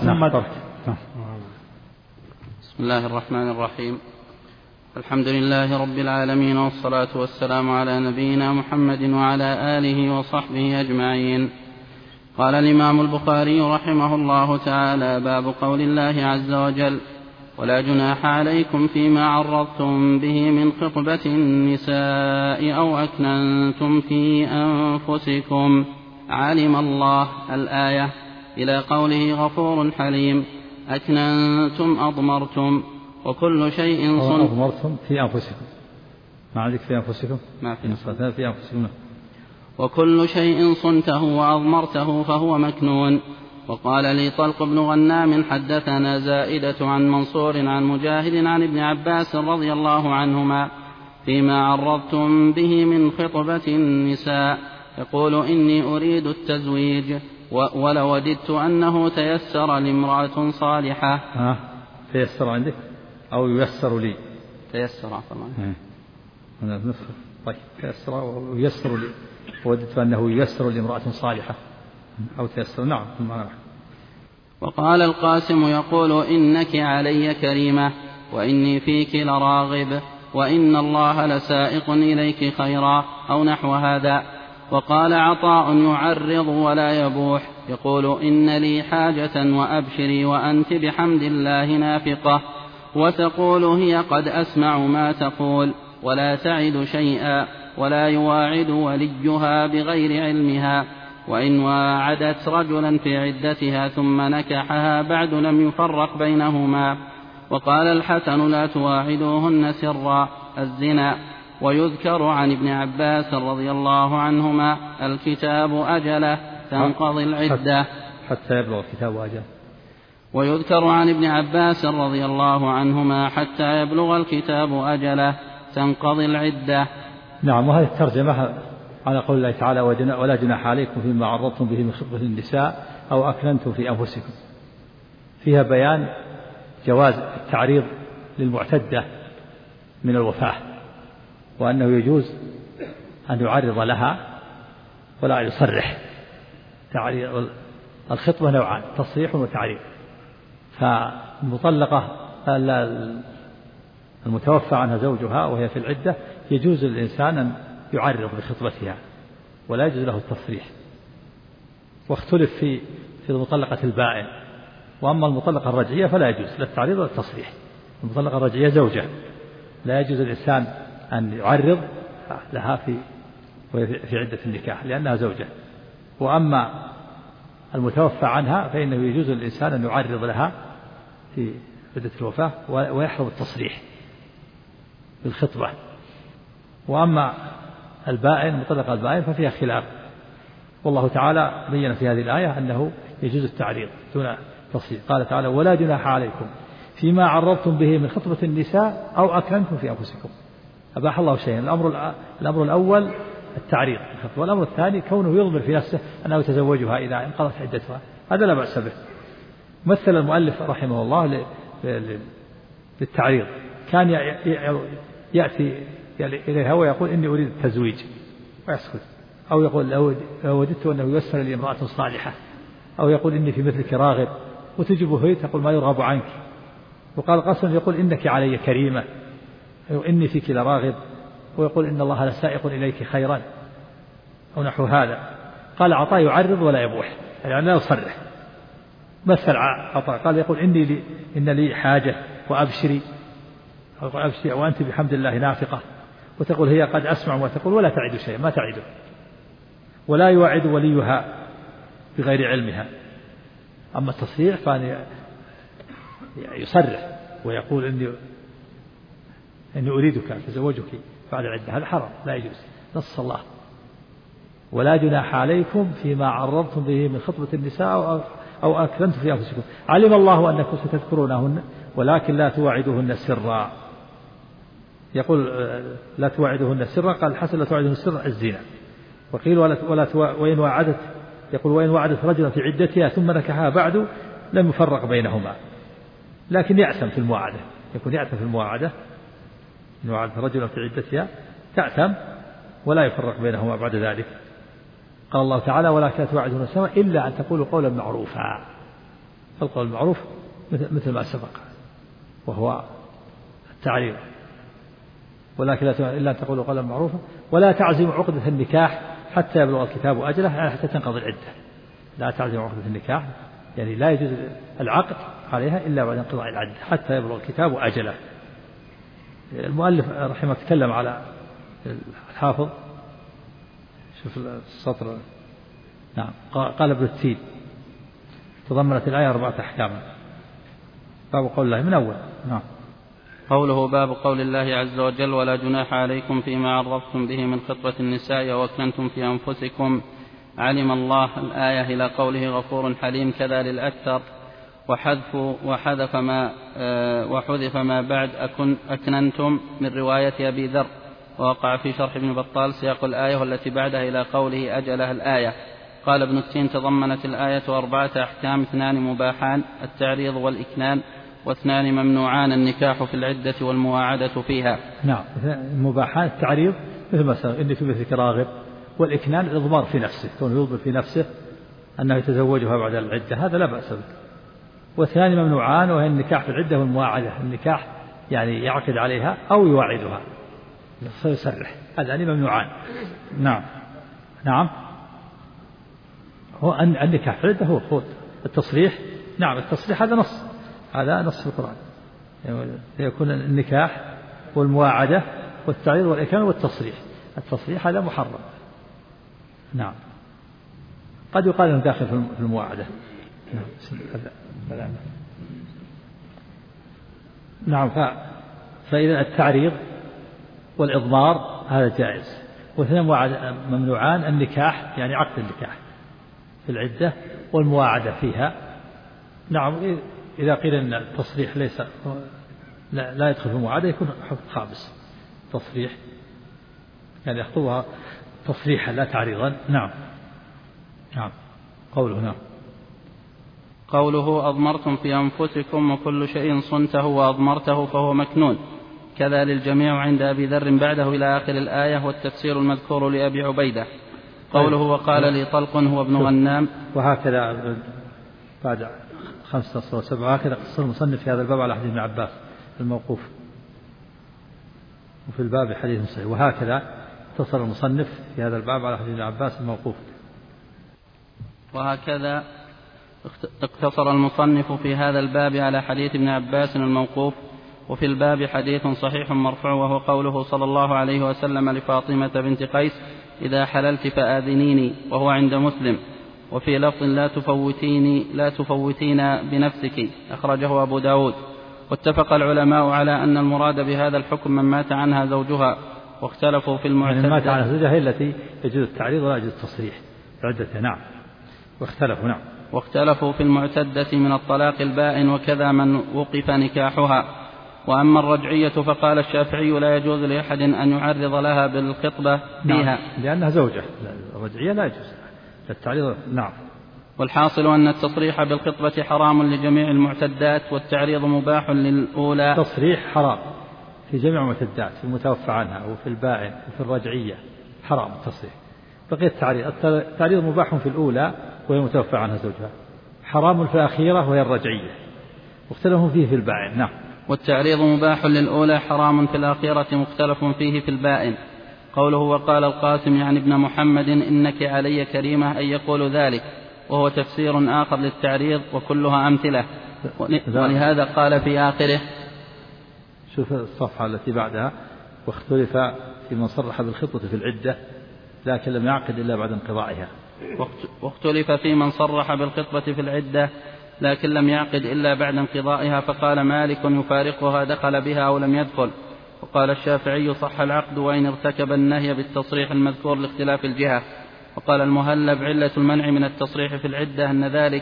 بسم الله الرحمن الرحيم. الحمد لله رب العالمين، والصلاة والسلام على نبينا محمد وعلى آله وصحبه أجمعين. قال الإمام البخاري رحمه الله تعالى: باب قول الله عز وجل: ولا جناح عليكم فيما عرضتم به من خطبة النساء أو أكننتم في أنفسكم علم الله الآية إلى قوله غفور حليم. أكننتم أضمرتم، وكل شيء أضمرتم في أنفسكم، ما عندك في أنفسكم، ما في أنفسكم. وكل شيء صنته وأضمرته فهو مكنون. وقال لي طلق بن غنام: حدثنا زائدة عن منصور عن مجاهد عن ابن عباس رضي الله عنهما فيما عرضتم به من خطبة النساء، يقول: إني أريد التزويج ولوددت أنه تيسر لامرأة صالحة. تيسر عندك أو ييسر لي؟ تيسر طبعا. طيب، تيسر وييسر لي، وددت أنه ييسر لامرأة صالحة أو تيسر. نعم. وقال القاسم يقول: إنك علي كريمة وإني فيك لراغب وإن الله لسائق إليك خيرا، أو نحو هذا. وقال عطاء يعرض ولا يبوح، يقول: إن لي حاجة وأبشري وأنت بحمد الله نافقة، وتقول هي قد أسمع ما تقول، ولا تعد شيئا، ولا يواعد وليها بغير علمها، وإن واعدت رجلا في عدتها ثم نكحها بعد لم يفرق بينهما. وقال الحسن: لا تواعدوهن سرا الزنا. ويذكر عن ابن عباس رضي الله عنهما: الكتاب أجله تنقضي العدة حتى يبلغ الكتاب أجله. ويذكر عن ابن عباس رضي الله عنهما: حتى يبلغ الكتاب أجله تنقضي العدة. نعم. وهذه الترجمة على قول الله تعالى: ولا جناح عليكم فيما عرضتم به من خطبة النساء أو أكننتم في أنفسكم، فيها بيان جواز التعريض للمعتدة من الوفاة، وأنه يجوز أن يعرض لها ولا يصرح. تعريض الخطبة نوعان: تصريح وتعريض. فالمطلقة المتوفى عنها زوجها وهي في العدة يجوز للإنسان أن يعرض بخطبتها ولا يجوز له التصريح. واختلف في المطلقة البائن. وأما المطلقة الرجعية فلا يجوز لا التعريض ولا التصريح. المطلقة الرجعية زوجة لا يجوز الإنسان أن يعرض لها في عدة النكاح لأنها زوجة. وأما المتوفى عنها فإنه يجوز للإنسان أن يعرض لها في عدة الوفاة ويحرم التصريح بالخطبة. وأما البائن مطلق البائن ففيها خلاف، والله تعالى بين في هذه الآية أنه يجوز التعريض دون تصريح. قال تعالى ولا جناح عليكم فيما عرضتم به من خطبة النساء أو أكننتم في أنفسكم. أباح الله شيئا. الأمر الأول التعريض، والأمر الثاني كونه يضمر في نفسه أنه يتزوجها إذا انقضت عدتها، هذا لا بأس به. مثل المؤلف رحمه الله للتعريض، كان يأتي إليها ويقول إني أريد التزويج ويسكت، أو يقول لو وددت أنه ييسر لي امرأة صالحة، أو يقول إني في مثلك راغب، وتجيبه هي تقول ما يرغب عنك. وقال قسم يقول إنك علي كريمة، إني فيك لراغب، ويقول إن الله لسائق إليك خيرا أو نحو هذا. قال عطاء يعرض ولا يبوح، يعني لا يصرح. مثل عطاء قال يقول إن لي حاجة وأبشري، وأنت بحمد الله نافقة، وتقول هي قد أسمع وتقول ولا تعد شيئا، ما تعده. ولا يوعد وليها بغير علمها. أما التصريح فأن يصرح ويقول إني أريدك أتزوجك بعد العدة، هذا حرام لا يجوز. نص الله ولا جناح عليكم فيما عرضتم به من خطبة النساء أو أكننتم في أنفسكم علم الله أنكم ستذكرونهن ولكن لا تواعدوهن سرا. يقول لا تواعدوهن سرا، قال الحسن لا تواعدوهن سرا الزنا. وقيل وإن وعدت، يقول وإن وعدت رجلا في عدتها ثم نكحها بعد لم يفرق بينهما، لكن يأثم في المواعدة، يكون يأثم في المواعدة إن وعدت رجلا في عدتها تأثم ولا يفرق بينهما بعد ذلك. قال الله تعالى ولكن لا تواعدوهن سرا إلا أن تقولوا قولا معروفا. القول المعروف مثل ما سبق وهو التعريض. ولكن لا إلا أن تقولوا قولا معروفا ولا تعزموا عقدة النكاح حتى يبلغ الكتاب أجله، يعني حتى تنقضي العدة. لا تعزموا عقدة النكاح، يعني لا يجوز العقد عليها إلا بعد انقضاء العدة حتى يبلغ الكتاب أجله. المؤلف رحمه الله تكلم على الحافظ، شوف السطر. نعم قال ابن التين تضمنت الآية 4 أحكاما. باب قول الله من أول. نعم قوله باب قول الله عز وجل ولا جناح عليكم فيما عرضتم به من خطبة النساء وأكننتم في أنفسكم علم الله الآية إلى قوله غفور حليم كذا للأكثر، وحذف ما بعد أكننتم من رواية أبي ذر، ووقع في شرح ابن بطال سياق الآية والتي بعدها إلى قوله أجلها الآية. قال ابن التين تضمنت الآية 4 أحكام، 2 مباحان التعريض والإكنان، و2 ممنوعان النكاح في العدة والمواعدة فيها. نعم مباحان التعريض مثل مثلا إني في مثلك راغب، والإكنان الإضمار في نفسه، كونه يضمر في نفسه أنه يتزوجها بعد العدة، هذا لا بأس به. و2 ممنوعان وهي النكاح في العدة والمواعدة، النكاح يعني يعقد عليها أو يواعدها يصرح، هذان ممنوعان. نعم هو النكاح في العدة هو التصريح. نعم التصريح هذا نص في القرآن، يكون النكاح والمواعدة والتعريض والإكرام والتصريح. التصريح هذا محرم. نعم قد يقال أنه داخل في المواعدة. نعم فإذا التعريض والإضمار هذا جائز. واثنين ممنوعان النكاح يعني عقد النكاح في العدة والمواعدة فيها. نعم إذا قيل أن التصريح ليس لا يدخل في المواعدة يكون حكم خامس، تصريح يعني يخطبها تصريحا لا تعريضا. نعم قوله أضمرتم في أنفسكم وكل شيء صنته وأضمرته فهو مكنون، كذا للجميع عند أبي ذر بعده إلى آخر الآية، والتفسير المذكور لأبي عبيدة. قوله وقال لي طلق هو ابن غنام. وهكذا بعد 5 و7 هكذا قصر المصنف في هذا الباب على حديث ابن عباس الموقوف، وفي الباب حديث صحيح. وهكذا اتصل المصنف في هذا الباب على حديث ابن عباس الموقوف. وهكذا اقتصر المصنف في هذا الباب على حديث ابن عباس الموقوف. وفي الباب حديث صحيح مرفوع وهو قوله صلى الله عليه وسلم لفاطمة بنت قيس إذا حللت فآذنيني، وهو عند مسلم. وفي لفظ لا تفوتين بنفسك، أخرجه أبو داود. واتفق العلماء على أن المراد بهذا الحكم من مات عنها زوجها، واختلفوا في يعني مات على المعتدة. زوجها هي التي يجوز التعريض ولا يجوز التصريح بعدتها. نعم. واختلفوا. نعم. واختلفوا في المعتدة من الطلاق البائن وكذا من وقف نكاحها. وأما الرجعية فقال الشافعي لا يجوز لأحد أن يعرض لها بالخطبة فيها. نعم. لأنها زوجة. الرجعية لا يجوز التعريض. نعم. والحاصل أن التصريح بالخطبة حرام لجميع المعتدات والتعريض مباح للأولى. تصريح حرام في جميع المعتدات، في المتوفى عنها وفي البائن وفي الرجعية حرام التصريح. بقي التعريض مباح في الأولى وهي المتوفى عنها زوجها، حرام في الأخيرة وهي الرجعية، واختلفوا فيه في البائن. نعم. والتعريض مباح للأولى حرام في الآخرة مختلف فيه في البائن. قوله وقال القاسم يعني ابن محمد إنك علي كريمة أي يقول ذلك، وهو تفسير آخر للتعريض وكلها أمثلة. ولهذا قال في آخره، شوف الصفحة التي بعدها، واختلف في من صرح بالخطبة في العدة لكن لم يعقد إلا بعد انقضائها. واختلف في من صرح بالخطبة في العدة لكن لم يعقد إلا بعد انقضائها، فقال مالك يفارقها دخل بها أو لم يدخل. وقال الشافعي صح العقد وإن ارتكب النهي بالتصريح المذكور لاختلاف الجهة. وقال المهلب علة المنع من التصريح في العدة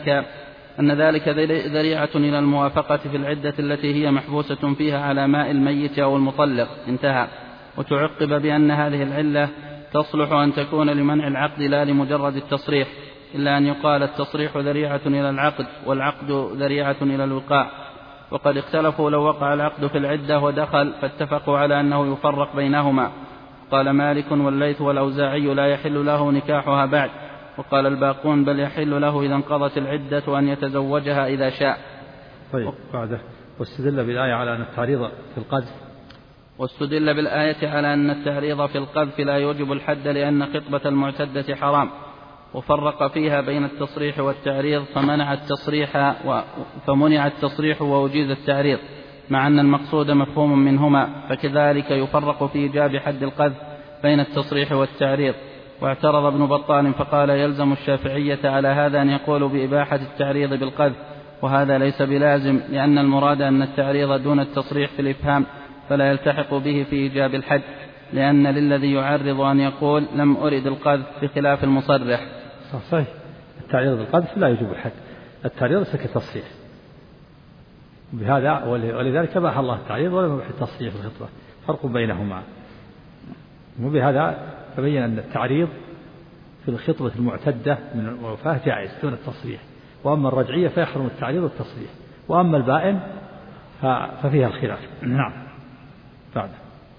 أن ذلك ذريعة إلى الموافقة في العدة التي هي محبوسة فيها على ماء الميت أو المطلق. انتهى. وتعقب بأن هذه العلة تصلح أن تكون لمنع العقد لا لمجرد التصريح، إلا أن يقال التصريح ذريعة إلى العقد والعقد ذريعة إلى الوقاع. وقد اختلفوا لو وقع العقد في العدة ودخل فاتفقوا على أنه يفرق بينهما. قال مالك والليث والأوزاعي لا يحل له نكاحها بعد. وقال الباقون بل يحل له إذا انقضت العدة أن يتزوجها إذا شاء. طيب بعده. واستدل بالآية على أن التعريض في القذف واستدل بالآية على أن التعريض في القذف لا يوجب الحد لأن خطبة المعتدة حرام، وفرق فيها بين التصريح والتعريض فمنع التصريح وأجيز التعريض، مع أن المقصود مفهوم منهما. فكذلك يفرق في إيجاب حد القذف بين التصريح والتعريض. واعترض ابن بطال فقال يلزم الشافعية على هذا أن يقولوا بإباحة التعريض بالقذف، وهذا ليس بلازم، لأن المراد أن التعريض دون التصريح في الإفهام فلا يلتحق به في إيجاب الحد، لأن للذي يعرض أن يقول لم أرد القذف بخلاف المصرح. صحيح. التعريض بالقذف لا يجب الحد، التعريض ليس كتصريح بهذا، ولذلك أباح الله التعريض ولم يبح التصريح في الخطبة، فرق بينهما. وبهذا تبين أن التعريض في الخطبة المعتدة من الوفاة جائز دون التصريح، وأما الرجعية فيحرم التعريض والتصريح، وأما البائن ففيها الخلاف. نعم. بعد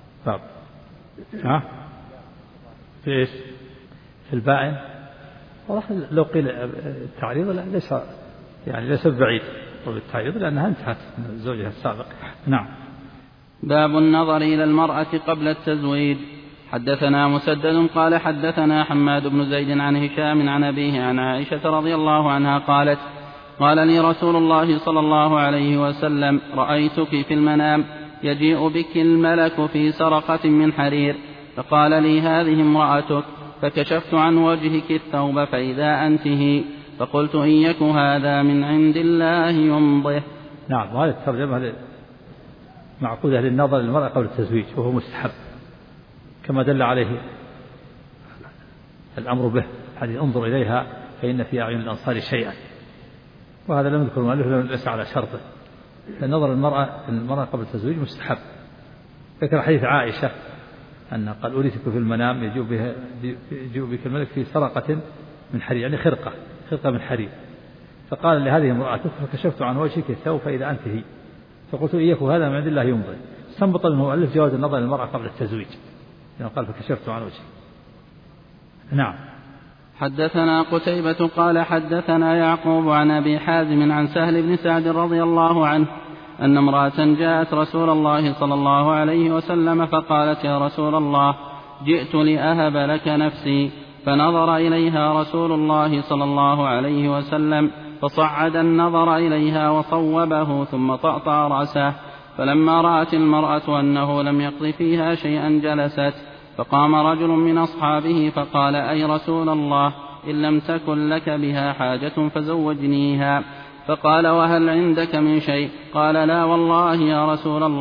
في إيش؟ في البائن لو قيل التعريض ليس بعيد بالتعريض لأنها انتهت من زوجها السابق. نعم. باب النظر إلى المرأة قبل التزويج. حدثنا مسدد قال حدثنا حماد بن زيد عن هشام عن أبيه عن عائشة رضي الله عنها قالت قال لي رسول الله صلى الله عليه وسلم رأيتك في المنام يجيء بك الملك في سرقة من حرير، فقال لي هذه امرأتك، فكشفت عن وجهك الثوب فإذا أنت هي، فقلت إن يك هذا من عند الله يمضه. نعم. وهذه الترجمة معقودة للنظر للمرأة قبل التزويج، وهو مستحب كما دل عليه الأمر به حديث انظر إليها فإن في أعين الأنصار شيئا، وهذا لم يذكر المؤلف ليس على شرطه. النظر المرأة قبل التزويج مستحب. ذكر حديث عائشة أن قال أريتك في المنام يجيء بك الملك في سرقة من حرير، يعني خرقة من حرير، فقال لهذه امرأتك، فكشفت عن وجهك الثوب فإذا أنت هي، فقلت إياك هذا من عند الله يمضي. استنبط المؤلف جواز النظر للمرأة قبل التزويج، يعني قال فكشفت عن وجهك. نعم. حدثنا قتيبة قال حدثنا يعقوب عن أبي حازم عن سهل بن سعد رضي الله عنه أن امرأة جاءت رسول الله صلى الله عليه وسلم فقالت يا رسول الله جئت لأهب لك نفسي، فنظر إليها رسول الله صلى الله عليه وسلم فصعد النظر إليها وصوبه ثم طأطأ رأسه، فلما رأت المرأة أنه لم يقض فيها شيئا جلست، فقام رجل من أصحابه فقال أي رسول الله إن لم تكن لك بها حاجة فزوجنيها، فقال وهل عندك من شيء؟ قال لا والله يا رسول الله،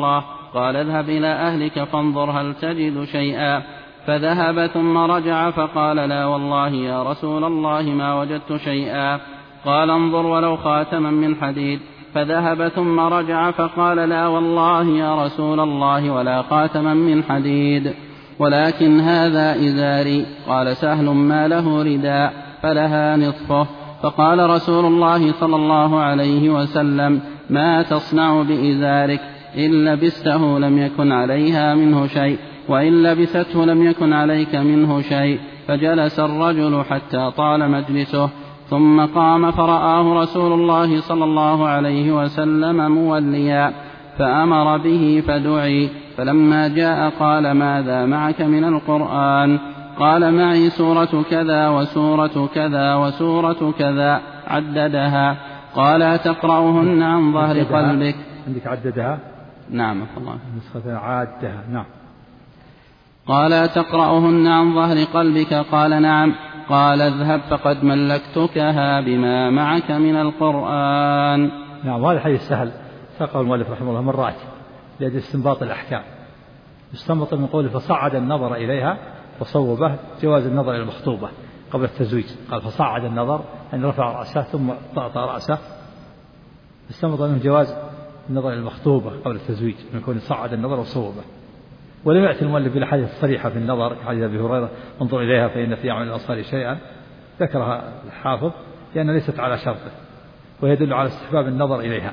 قال اذهب إلى أهلك فانظر هل تجد شيئا. فذهب ثم رجع فقال لا والله يا رسول الله ما وجدت شيئا. قال انظر ولو خاتما من حديد. فذهب ثم رجع فقال لا والله يا رسول الله ولا خاتما من حديد ولكن هذا إزاري. قال سهل ما له رداء فلها نصفه. فقال رسول الله صلى الله عليه وسلم ما تصنع بإزارك؟ إن لبسته لم يكن عليها منه شيء وإن لبسته لم يكن عليك منه شيء. فجلس الرجل حتى طال مجلسه ثم قام فرآه رسول الله صلى الله عليه وسلم موليا فأمر به فدعي. فلما جاء قال ماذا معك من القرآن؟ قال معي سورة كذا وسورة كذا وسورة كذا عددها. قال تقرأهن عن ظهر قلبك. عندك عددها؟ نعم الله. نسخة عادها. نعم. قال تقرأهن عن ظهر قلبك؟ قال نعم. قال اذهب فقد ملكتكها بما معك من القرآن. نعم. وهذا الحديث سهل ساقه المؤلف رحمه الله مرات لأجل استنباط الأحكام. يستنبط من قوله فصعد النظر إليها وصوبه جواز النظر إلى المخطوبة قبل التزويج. قال فصعد النظر أن رفع رأسه ثم طأطأ رأسه. استنبط منه جواز النظر إلى المخطوبة قبل التزويج من كون صعد النظر وصوبه. ولم يأتي المؤلف بالأحاديث الصريحة في النظر كحديث أبي هريرة انظر إليها فإن في أعمال الأنصار شيئا ذكرها الحافظ لأنها ليست على شرطه ويدل على استحباب النظر إليها.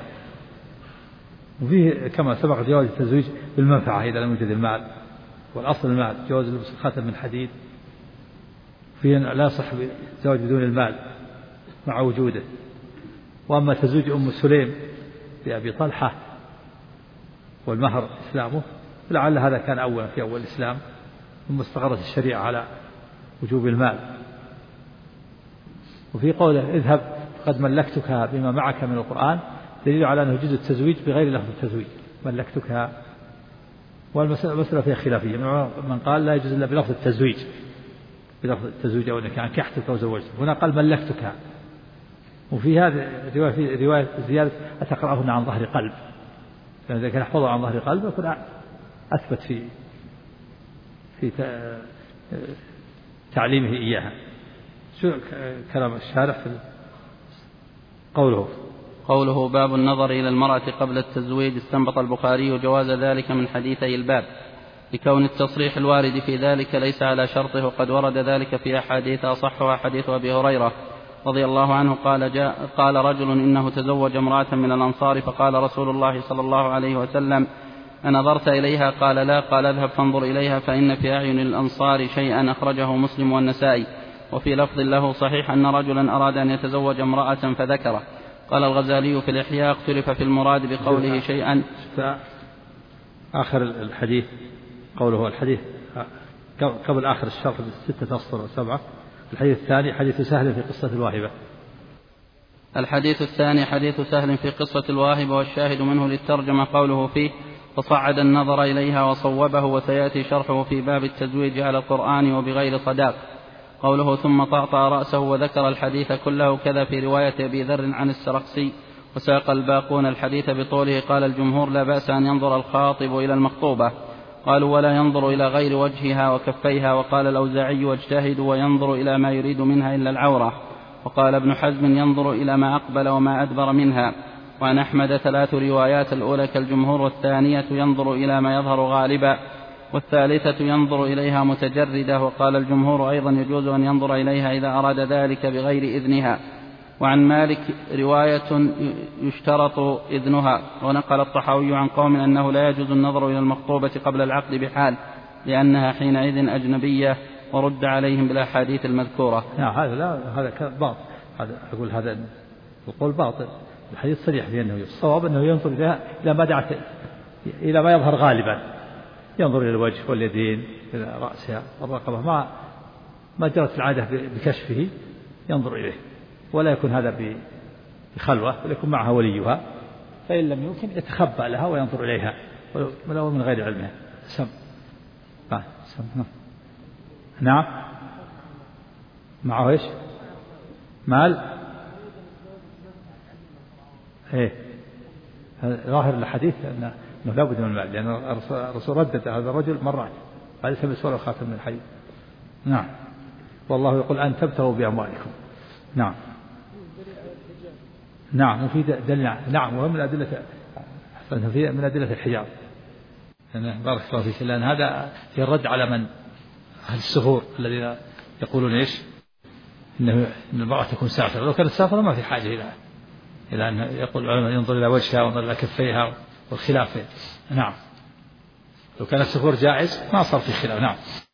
وفيه كما سبق جواز التزويج بالمنفعة إذا لم يوجد المال والأصل المال. جواز لبس الخاتم من حديد. فيه لا يصح الزواج بدون المال مع وجوده. وأما تزوج أم سليم بأبي طلحة والمهر إسلامه لعل هذا كان أولا في أول الإسلام ثم استقرت الشريعة على وجوب المال. وفي قوله اذهب قد ملكتكها بما معك من القرآن دليل على أنه يجوز التزويج بغير لفظ التزويج ملكتكها. والمسألة فيها خلافية من قال لا يجوز إلا بلفظ التزويج بلفظ التزويج أو أنك أنكحتك أو زوجتك. هنا قال ملكتكها. وفي هذه رواية زيادة أتقرأهن عن ظهر قلب لأن إذا كان يحفظه عن ظهر قلب يكون أثبت في تعليمه إياها. شو كلام الشارح في قوله باب النظر إلى المرأة قبل التزويج. استنبط البخاري جواز ذلك من حديثي الباب لكون التصريح الوارد في ذلك ليس على شرطه وقد ورد ذلك في أحاديث أصحها حديث أبي هريرة رضي الله عنه قال رجل إنه تزوج امرأة من الأنصار فقال رسول الله صلى الله عليه وسلم أنظرت إليها؟ قال لا. قال اذهب فانظر إليها فإن في أعين الأنصار شيئا. أخرجه مسلم والنسائي. وفي لفظ له صحيح أن رجلا أراد أن يتزوج امرأة فذكره. قال الغزالي في الإحياء اختلف في المراد بقوله شيئا. آخر الحديث قوله الحديث قبل آخر الشرط 6 أسطر و7. الحديث الثاني حديث سهل في قصة الواهبة. الحديث الثاني حديث سهل في قصة الواهبة والشاهد منه للترجمة قوله فيه فصعد النظر إليها وصوبه. وسيأتي شرحه في باب التزويج على القرآن وبغير صداق. قوله ثم طأطأ رأسه وذكر الحديث كله كذا في رواية أبي ذر عن السرقسي. وساق الباقون الحديث بطوله. قال الجمهور لا بأس أن ينظر الخاطب إلى المخطوبة. قالوا ولا ينظر إلى غير وجهها وكفيها. وقال الأوزاعي واجتهد وينظر إلى ما يريد منها إلا العورة. وقال ابن حزم ينظر إلى ما أقبل وما أدبر منها. وعن أحمد 3 روايات الأولى كالجمهور والثانية ينظر إلى ما يظهر غالبا والثالثة ينظر إليها متجردة. وقال الجمهور أيضا يجوز أن ينظر إليها إذا أراد ذلك بغير إذنها. وعن مالك رواية يشترط إذنها. ونقل الطحاوي عن قوم أنه لا يجوز النظر إلى المخطوبة قبل العقد بحال لأنها حينئذ أجنبية. ورد عليهم بالأحاديث المذكورة. هذا باطل. هذا أقول هذا القول باطل. الحديث صريح في أنه الصواب أنه ينظر إلى ما دعت إلى ما يظهر غالبا. ينظر إلى الوجه واليدين إلى رأسها والرقبة ما جرت العادة بكشفه ينظر إليه. ولا يكون هذا بخلوة بل يكون معها وليها. فإن لم يمكن يتخبأ لها وينظر إليها ولو من غير علمها. نعم. معه إيش؟ مال. ظاهر الحديث أن أنه لا بد من المال، لأن الرسول ردد هذا الرجل مرات قال التمس ولو خاتم من الحديد. نعم. والله يقول أن تبتغوا بأموالكم. نعم. نعم. وفي دليل. نعم. وهم من أدلة من أدلة الحجاب. بارك الله فيك. لأن هذا في الرد على من أهل السفور الذين يقولون إيش إن المرأة تكون سافرة. لو كانت سافرة ما في حاجة إلى أن يقول العلماء ينظر إلى وجهها وينظر إلى كفيها والخلاف. نعم. لو كان السفور جائز ما صار في خلاف. نعم.